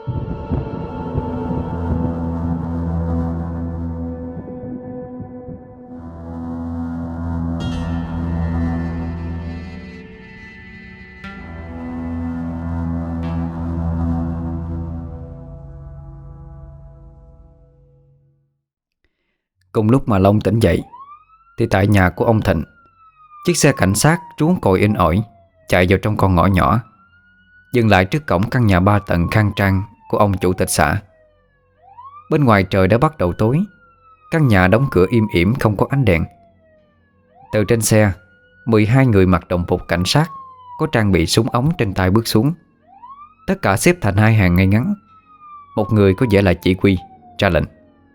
Cùng lúc mà Long tỉnh dậy thì tại nhà của ông Thịnh, chiếc xe cảnh sát trú còi inh ỏi chạy vào trong con ngõ nhỏ, dừng lại trước cổng căn nhà 3 tầng khang trang của ông chủ tịch xã. Bên ngoài trời đã bắt đầu tối. Căn nhà đóng cửa im ỉm, không có ánh đèn. Từ trên xe, 12 người mặc đồng phục cảnh sát, có trang bị súng ống trên tay bước xuống. Tất cả xếp thành 2 hàng ngay ngắn. Một người có vẻ là chỉ huy ra lệnh: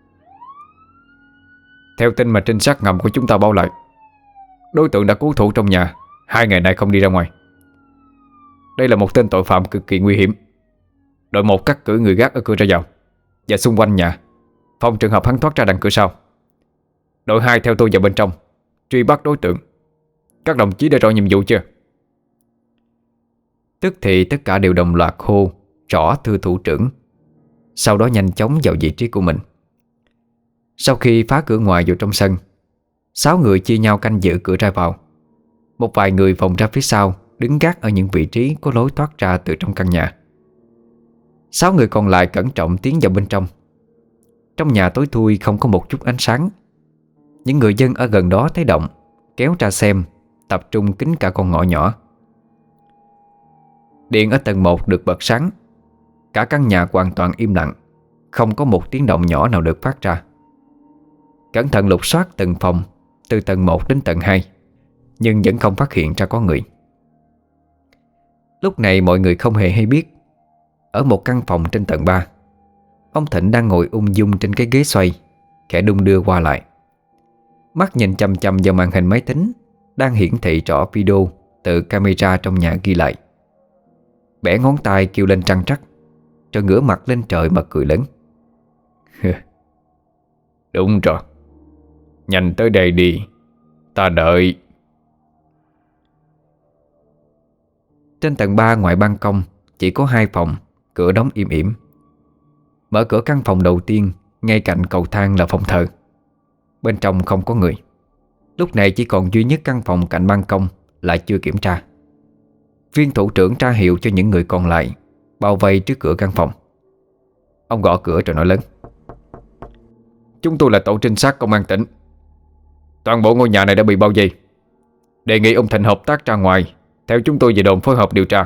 Theo tin mà trinh sát ngầm của chúng ta báo lại, đối tượng đã cố thủ trong nhà 2 ngày nay không đi ra ngoài. Đây là một tên tội phạm cực kỳ nguy hiểm. Đội 1 cắt cử người gác ở cửa ra vào và xung quanh nhà, phòng trường hợp hắn thoát ra đằng cửa sau. Đội 2 theo tôi vào bên trong truy bắt đối tượng. Các đồng chí đã rõ nhiệm vụ chưa? Tức thì tất cả đều đồng loạt hô rõ thưa thủ trưởng, sau đó nhanh chóng vào vị trí của mình. Sau khi phá cửa ngoài vào trong sân, 6 người chia nhau canh giữ cửa ra vào. Một vài người vòng ra phía sau, đứng gác ở những vị trí có lối thoát ra từ trong căn nhà. 6 người còn lại cẩn trọng tiến vào bên trong. Trong nhà tối thui, không có một chút ánh sáng. Những người dân ở gần đó thấy động kéo ra xem, tập trung kín cả con ngõ nhỏ. Điện ở tầng 1 được bật sáng. Cả căn nhà hoàn toàn im lặng, không có một tiếng động nhỏ nào được phát ra. Cẩn thận lục soát từng phòng, từ tầng 1 đến tầng 2, nhưng vẫn không phát hiện ra có người. Lúc này mọi người không hề hay biết, ở một căn phòng trên tầng 3, ông Thịnh đang ngồi ung dung trên cái ghế xoay, khẽ đung đưa qua lại. Mắt nhìn chằm chằm vào màn hình máy tính đang hiển thị rõ video từ camera trong nhà ghi lại. Bẻ ngón tay kêu lên trăn trắc: rồi ngửa mặt lên trời mà cười lớn. Đúng rồi, nhanh tới đây đi, ta đợi. Trên tầng 3 ngoài ban công chỉ có 2 phòng, cửa đóng im ỉm. Mở cửa căn phòng đầu tiên, ngay cạnh cầu thang là phòng thờ. Bên trong không có người. Lúc này chỉ còn duy nhất căn phòng cạnh ban công lại chưa kiểm tra. Viên thủ trưởng tra hiệu cho những người còn lại bao vây trước cửa căn phòng. Ông gõ cửa rồi nói lớn. Chúng tôi là tổ trinh sát công an tỉnh. Toàn bộ ngôi nhà này đã bị bao vây. Đề nghị ông Thịnh hợp tác ra ngoài, theo chúng tôi về đồn phối hợp điều tra.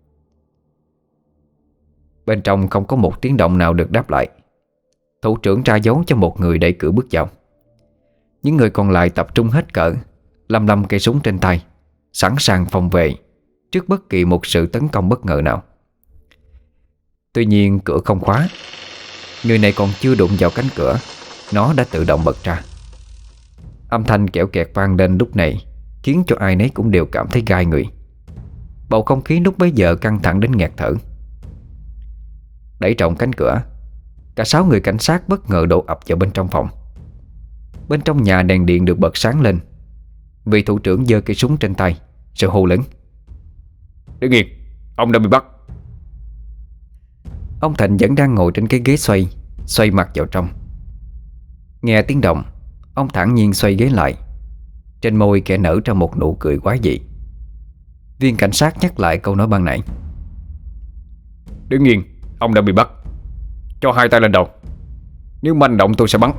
Bên trong không có một tiếng động nào được đáp lại. Thủ trưởng ra dấu cho một người đẩy cửa bước vào. Những người còn lại tập trung hết cỡ, lăm lăm cây súng trên tay, sẵn sàng phòng vệ trước bất kỳ một sự tấn công bất ngờ nào. Tuy nhiên cửa không khóa. Người này còn chưa đụng vào cánh cửa, nó đã tự động bật ra. Âm thanh kẽo kẹt vang lên lúc này khiến cho ai nấy cũng đều cảm thấy gai người. Bầu không khí lúc bấy giờ căng thẳng đến nghẹt thở. Đẩy rộng cánh cửa, cả 6 người cảnh sát bất ngờ đổ ập vào bên trong phòng. Bên trong nhà đèn điện được bật sáng lên. Vị thủ trưởng giơ cây súng trên tay rồi hô lớn. Đứng yên, ông đã bị bắt. Ông Thịnh vẫn đang ngồi trên cái ghế xoay mặt vào trong. Nghe tiếng động, ông thản nhiên xoay ghế lại. Trên môi kẻ nở ra một nụ cười quái dị. Viên cảnh sát nhắc lại câu nói ban nãy. Đứng yên, ông đã bị bắt. Cho 2 tay lên đầu. Nếu manh động tôi sẽ bắn.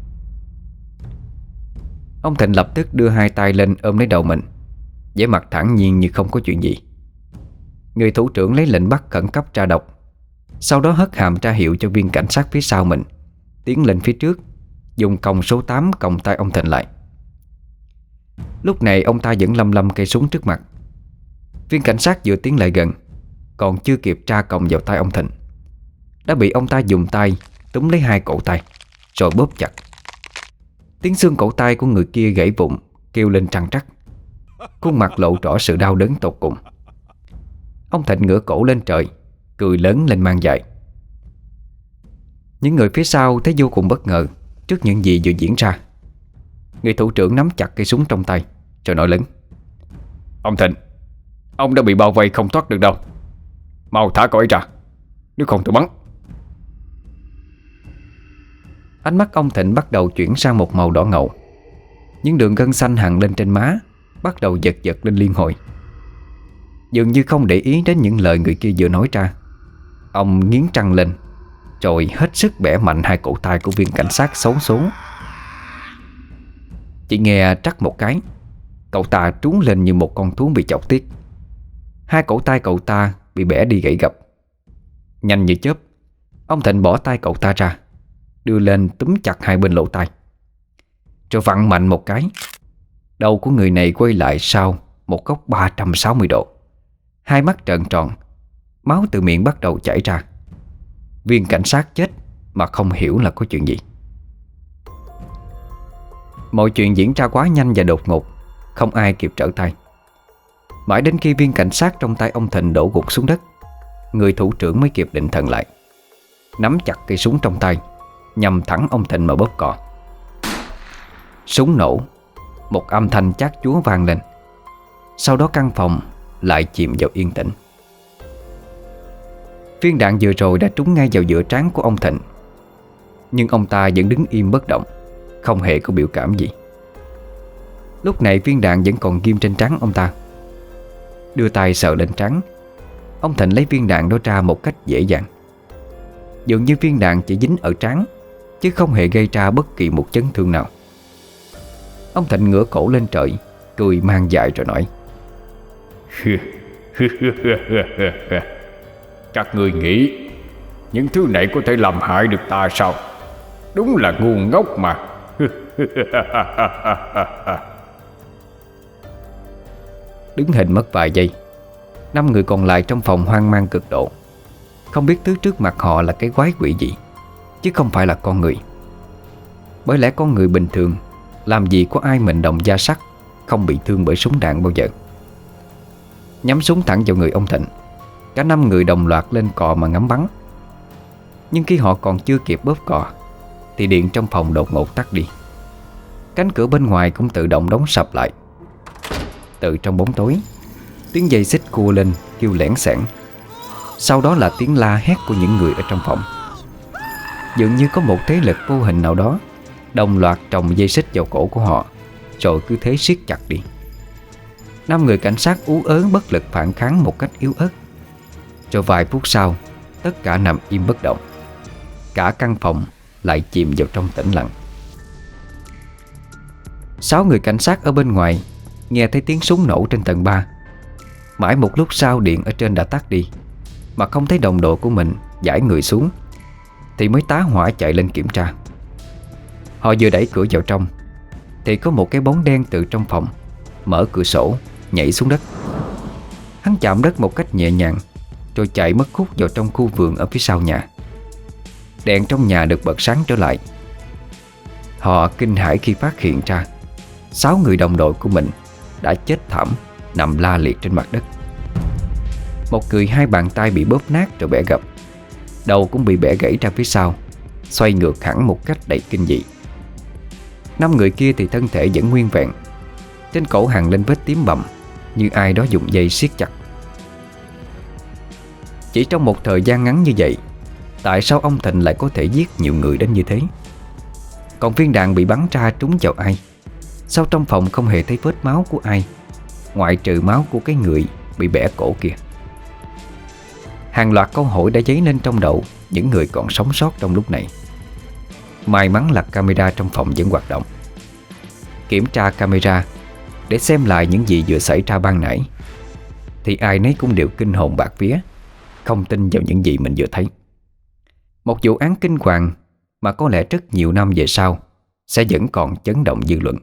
Ông Thịnh lập tức đưa 2 tay lên ôm lấy đầu mình, vẻ mặt thản nhiên như không có chuyện gì. Người thủ trưởng lấy lệnh bắt khẩn cấp tra độc, sau đó hất hàm tra hiệu cho viên cảnh sát phía sau mình tiến lên phía trước, dùng còng số 8 còng tay ông Thịnh lại. Lúc này ông ta vẫn lăm lăm cây súng trước mặt. Viên cảnh sát vừa tiến lại gần, còn chưa kịp tra còng vào tay ông Thịnh, đã bị ông ta dùng tay túm lấy 2 cổ tay rồi bóp chặt. Tiếng xương cổ tay của người kia gãy vụn, kêu lên trăng trắc. Khuôn mặt lộ rõ sự đau đớn tột cùng. Ông Thịnh ngửa cổ lên trời, cười lớn lên mang dại. Những người phía sau thấy vô cùng bất ngờ trước những gì vừa diễn ra. Người thủ trưởng nắm chặt cây súng trong tay rồi nói lớn. Ông Thịnh, ông đã bị bao vây không thoát được đâu. Mau thả cậu ấy ra, nếu không tôi bắn. Ánh mắt ông Thịnh bắt đầu chuyển sang một màu đỏ ngầu. Những đường gân xanh hằn lên trên má bắt đầu giật giật lên liên hồi. Dường như không để ý đến những lời người kia vừa nói ra, ông nghiến răng lên rồi hết sức bẻ mạnh 2 cổ tay của viên cảnh sát xấu số. Chỉ nghe trắc một cái, cậu ta trún lên như một con thú bị chọc tiết. 2 cổ tay cậu ta bị bẻ đi gãy gập. Nhanh như chớp, ông Thịnh bỏ tay cậu ta ra, đưa lên túm chặt 2 bên lỗ tai, rồi vặn mạnh một cái. Đầu của người này quay lại sau một góc 360 độ. 2 mắt trợn tròn, máu từ miệng bắt đầu chảy ra. Viên cảnh sát chết mà không hiểu là có chuyện gì. Mọi chuyện diễn ra quá nhanh và đột ngột, không ai kịp trở tay. Mãi đến khi viên cảnh sát trong tay ông Thịnh đổ gục xuống đất, người thủ trưởng mới kịp định thần lại, nắm chặt cây súng trong tay, nhằm thẳng ông Thịnh mà bóp cò. Súng nổ, một âm thanh chát chúa vang lên. Sau đó căn phòng lại chìm vào yên tĩnh. Viên đạn vừa rồi đã trúng ngay vào giữa trán của ông Thịnh, nhưng ông ta vẫn đứng im bất động, không hề có biểu cảm gì. Lúc này viên đạn vẫn còn ghim trên trán ông ta. Đưa tay sờ lên trán, ông Thịnh lấy viên đạn đó ra một cách dễ dàng. Dường như viên đạn chỉ dính ở trán, chứ không hề gây ra bất kỳ một chấn thương nào. Ông Thịnh ngửa cổ lên trời, cười mang dại rồi nói. Các người nghĩ những thứ này có thể làm hại được ta sao? Đúng là ngu ngốc mà. Đứng hình mất vài giây, 5 người còn lại trong phòng hoang mang cực độ, không biết thứ trước mặt họ là cái quái quỷ gì, chứ không phải là con người. Bởi lẽ con người bình thường làm gì có ai mệnh đồng da sắt không bị thương bởi súng đạn bao giờ. Nhắm súng thẳng vào người ông Thịnh, cả 5 người đồng loạt lên cò mà ngắm bắn. Nhưng khi họ còn chưa kịp bóp cò thì điện trong phòng đột ngột tắt đi. Cánh cửa bên ngoài cũng tự động đóng sập lại. Từ trong bóng tối, tiếng dây xích cua lên kêu lẻn xẻn. Sau đó là tiếng la hét của những người ở trong phòng. Dường như có một thế lực vô hình nào đó đồng loạt trồng dây xích vào cổ của họ, rồi cứ thế siết chặt đi. 5 người cảnh sát ú ớ bất lực phản kháng một cách yếu ớt. Rồi vài phút sau, tất cả nằm im bất động. Cả căn phòng lại chìm vào trong tĩnh lặng. 6 người cảnh sát ở bên ngoài nghe thấy tiếng súng nổ trên tầng 3. Mãi một lúc sau điện ở trên đã tắt đi, mà không thấy đồng đội của mình giải người xuống, thì mới tá hỏa chạy lên kiểm tra. Họ vừa đẩy cửa vào trong thì có một cái bóng đen từ trong phòng mở cửa sổ nhảy xuống đất. Hắn chạm đất một cách nhẹ nhàng, rồi chạy mất hút vào trong khu vườn ở phía sau nhà. Đèn trong nhà được bật sáng trở lại. Họ kinh hãi khi phát hiện ra 6 người đồng đội của mình đã chết thảm, nằm la liệt trên mặt đất. Một người 2 bàn tay bị bóp nát rồi bẻ gập, đầu cũng bị bẻ gãy ra phía sau, xoay ngược hẳn một cách đầy kinh dị. 5 người kia thì thân thể vẫn nguyên vẹn, trên cổ hằn lên vết tím bầm, như ai đó dùng dây siết chặt. Chỉ trong một thời gian ngắn như vậy, tại sao ông Thịnh lại có thể giết nhiều người đến như thế? Còn viên đạn bị bắn ra trúng vào ai? Sao trong phòng không hề thấy vết máu của ai, ngoại trừ máu của cái người bị bẻ cổ kia? Hàng loạt câu hỏi đã dấy lên trong đầu những người còn sống sót trong lúc này. May mắn là camera trong phòng vẫn hoạt động. Kiểm tra camera để xem lại những gì vừa xảy ra ban nãy, thì ai nấy cũng đều kinh hồn bạt vía, không tin vào những gì mình vừa thấy. Một vụ án kinh hoàng mà có lẽ rất nhiều năm về sau sẽ vẫn còn chấn động dư luận.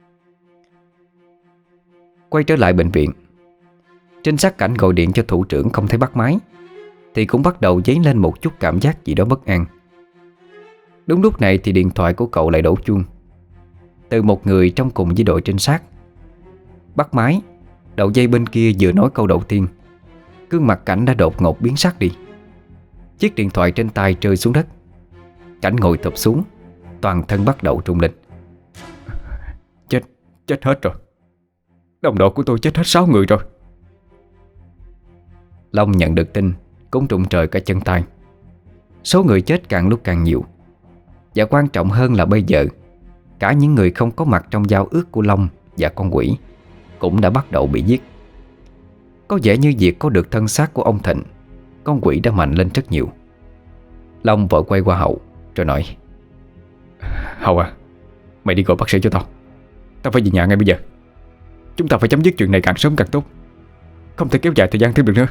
Quay trở lại bệnh viện, trinh sát cảnh gọi điện cho thủ trưởng không thấy bắt máy, thì cũng bắt đầu dấy lên một chút cảm giác gì đó bất an. Đúng lúc này thì điện thoại của cậu lại đổ chuông, từ một người trong cùng với đội trinh sát. Bắt máy, đầu dây bên kia vừa nói câu đầu tiên, gương mặt Cảnh đã đột ngột biến sắc đi. Chiếc điện thoại trên tay rơi xuống đất. Cảnh ngồi thụp xuống, toàn thân bắt đầu rung lên. Chết hết rồi. Đồng đội của tôi chết hết 6 người rồi. Long nhận được tin cũng rụng trời cả chân tay. Số người chết càng lúc càng nhiều, và quan trọng hơn là bây giờ cả những người không có mặt trong giao ước của Long và con quỷ cũng đã bắt đầu bị giết. Có vẻ như việc có được thân xác của ông Thịnh, con quỷ đã mạnh lên rất nhiều. Long vội quay qua Hậu rồi nói: Hậu à, mày đi gọi bác sĩ cho tao. Tao phải về nhà ngay bây giờ. Chúng ta phải chấm dứt chuyện này càng sớm càng tốt, không thể kéo dài thời gian thêm được nữa.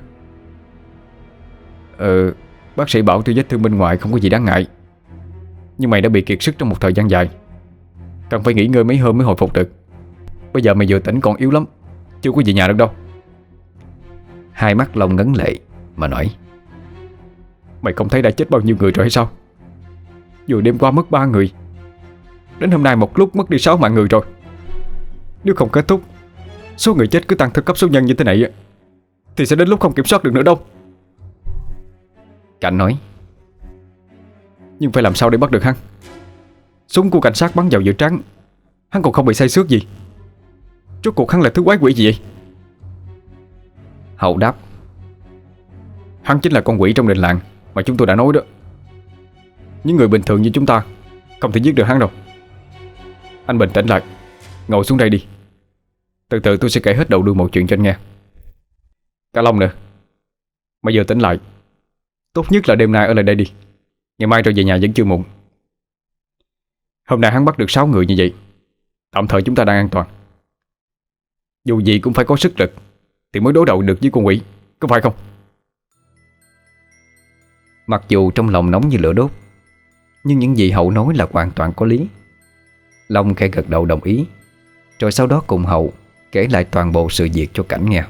Bác sĩ bảo tuy vết thương bên ngoài không có gì đáng ngại, nhưng mày đã bị kiệt sức trong một thời gian dài, cần phải nghỉ ngơi mấy hôm mới hồi phục được. Bây giờ mày vừa tỉnh còn yếu lắm, chưa có về nhà được đâu. Hai mắt Long ngấn lệ mà nói: Mày không thấy đã chết bao nhiêu người rồi hay sao? Vừa đêm qua mất 3 người, đến hôm nay một lúc mất đi 6 mạng người rồi. Nếu không kết thúc, số người chết cứ tăng theo cấp số nhân như thế này thì sẽ đến lúc không kiểm soát được nữa đâu. Cảnh nói: Nhưng phải làm sao để bắt được hắn? Súng của cảnh sát bắn vào giữa trán, hắn còn không bị say xước gì. Rốt cuộc hắn là thứ quái quỷ gì vậy? Hậu đáp: Hắn chính là con quỷ trong đình làng mà chúng tôi đã nói đó. Những người bình thường như chúng ta không thể giết được hắn đâu. Anh bình tĩnh lại, ngồi xuống đây đi. Từ từ tôi sẽ kể hết đầu đuôi một chuyện cho anh nghe. Cả Long nữa, mày giờ tỉnh lại, tốt nhất là đêm nay ở lại đây đi. Ngày mai rồi về nhà vẫn chưa muộn. Hôm nay hắn bắt được 6 người như vậy, tạm thời chúng ta đang an toàn. Dù gì cũng phải có sức lực thì mới đối đầu được với con quỷ, có phải không? Mặc dù trong lòng nóng như lửa đốt, nhưng những gì Hậu nói là hoàn toàn có lý. Long khẽ gật đầu đồng ý, rồi sau đó cùng Hậu kể lại toàn bộ sự việc cho Cảnh nghe.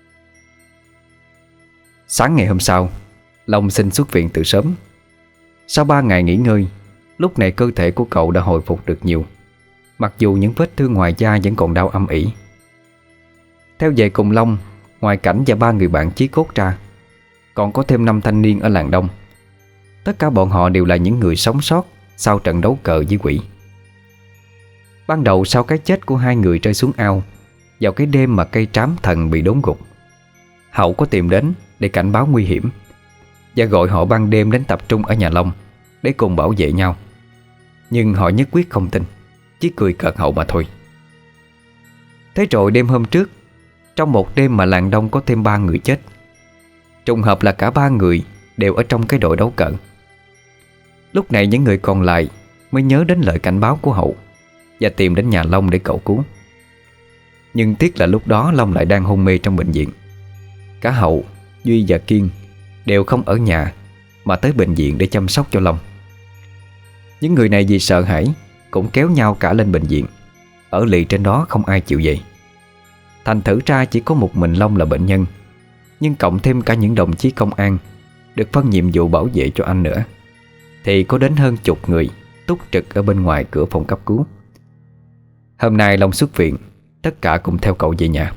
Sáng ngày hôm sau, Long xin xuất viện từ sớm. Sau 3 ngày nghỉ ngơi, lúc này cơ thể của cậu đã hồi phục được nhiều, mặc dù những vết thương ngoài da vẫn còn đau âm ỉ. Theo về cùng Long, ngoài Cảnh và 3 người bạn chí cốt ra, còn có thêm 5 thanh niên ở làng Đông. Tất cả bọn họ đều là những người sống sót sau trận đấu cờ với quỷ. Ban đầu sau cái chết của hai người rơi xuống ao vào cái đêm mà cây trám thần bị đốn gục, Hậu có tìm đến để cảnh báo nguy hiểm và gọi họ ban đêm đến tập trung ở nhà Long để cùng bảo vệ nhau. Nhưng họ nhất quyết không tin, chỉ cười cợt Hậu mà thôi. Thế rồi đêm hôm trước, trong một đêm mà làng Đông có thêm 3 người chết, trùng hợp là cả 3 người đều ở trong cái đội đấu cờ. Lúc này những người còn lại mới nhớ đến lời cảnh báo của Hậu và tìm đến nhà Long để cầu cứu. Nhưng tiếc là lúc đó Long lại đang hôn mê trong bệnh viện. Cả Hậu, Duy và Kiên đều không ở nhà mà tới bệnh viện để chăm sóc cho Long. Những người này vì sợ hãi cũng kéo nhau cả lên bệnh viện. Ở lì trên đó không ai chịu về. Thành thử ra chỉ có một mình Long là bệnh nhân, nhưng cộng thêm cả những đồng chí công an được phân nhiệm vụ bảo vệ cho anh nữa, thì có đến hơn chục người túc trực ở bên ngoài cửa phòng cấp cứu. Hôm nay Long xuất viện, tất cả cùng theo cậu về nhà.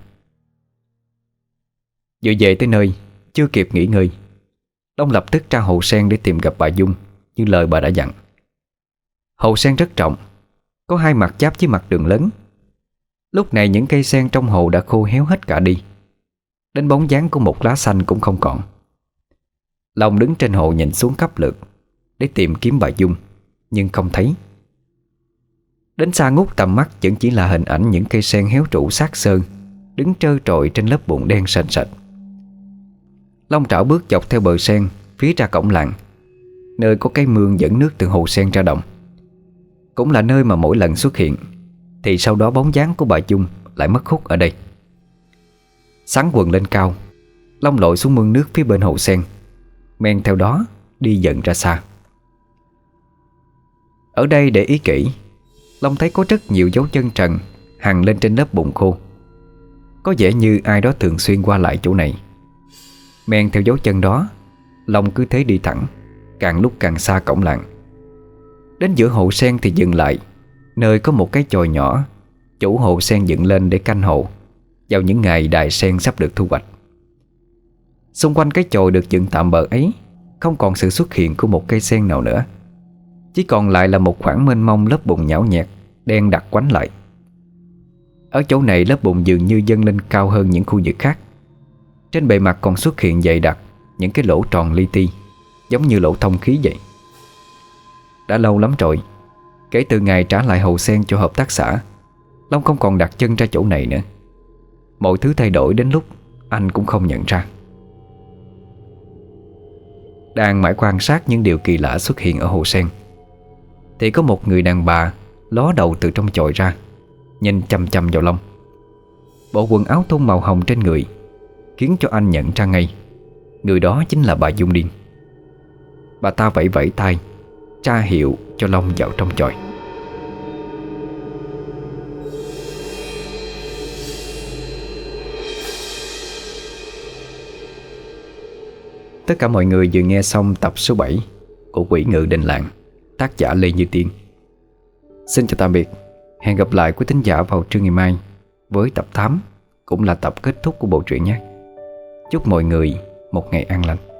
Vừa về tới nơi, chưa kịp nghỉ ngơi, Long lập tức ra hồ sen để tìm gặp bà Dung như lời bà đã dặn. Hồ sen rất rộng, có 2 mặt giáp với mặt đường lớn. Lúc này những cây sen trong hồ đã khô héo hết cả đi, đến bóng dáng của một lá xanh cũng không còn. Long đứng trên hồ nhìn xuống khắp lượt để tìm kiếm bà Dung, nhưng không thấy. Đến xa ngút tầm mắt vẫn chỉ là hình ảnh những cây sen héo rũ xác sơn đứng trơ trọi trên lớp bùn đen sền sệt. Long trảo bước dọc theo bờ sen phía ra cổng làng, nơi có cái mương dẫn nước từ hồ sen ra đồng. Cũng là nơi mà mỗi lần xuất hiện thì sau đó bóng dáng của bà Dung lại mất hút ở đây. Xắn quần lên cao, Long lội xuống mương nước phía bên hồ sen, men theo đó đi dần ra xa. Ở đây để ý kỹ, Long thấy có rất nhiều dấu chân trần hằn lên trên lớp bùn khô. Có vẻ như ai đó thường xuyên qua lại chỗ này. Men theo dấu chân đó, Long cứ thế đi thẳng, càng lúc càng xa cổng làng. Đến giữa hồ sen thì dừng lại, nơi có một cái chòi nhỏ chủ hồ sen dựng lên để canh hồ vào những ngày đài sen sắp được thu hoạch. Xung quanh cái chòi được dựng tạm bợ ấy không còn sự xuất hiện của một cây sen nào nữa, chỉ còn lại là một khoảng mênh mông lớp bùn nhão nhẹt đen đặc quánh lại. Ở chỗ này lớp bùn dường như dâng lên cao hơn những khu vực khác. Trên bề mặt còn xuất hiện dày đặc những cái lỗ tròn li ti, giống như lỗ thông khí vậy. Đã lâu lắm rồi, kể từ ngày trả lại hồ sen cho hợp tác xã, Long không còn đặt chân ra chỗ này nữa. Mọi thứ thay đổi đến lúc anh cũng không nhận ra. Đang mãi quan sát những điều kỳ lạ xuất hiện ở hồ sen, thì có một người đàn bà ló đầu từ trong chòi ra, nhìn chằm chằm vào Long. Bộ quần áo thun màu hồng trên người khiến cho anh nhận ra ngay, người đó chính là bà Dung Điên. Bà ta vẫy vẫy tay tra hiệu cho Long vào trong chòi. Tất cả mọi người vừa nghe xong tập số 7 của Quỷ Ngự Đình Làng, tác giả Lê Như Tiên. Xin chào tạm biệt. Hẹn gặp lại quý thính giả vào trưa ngày mai với tập 8, cũng là tập kết thúc của bộ truyện nhé. Chúc mọi người một ngày an lành.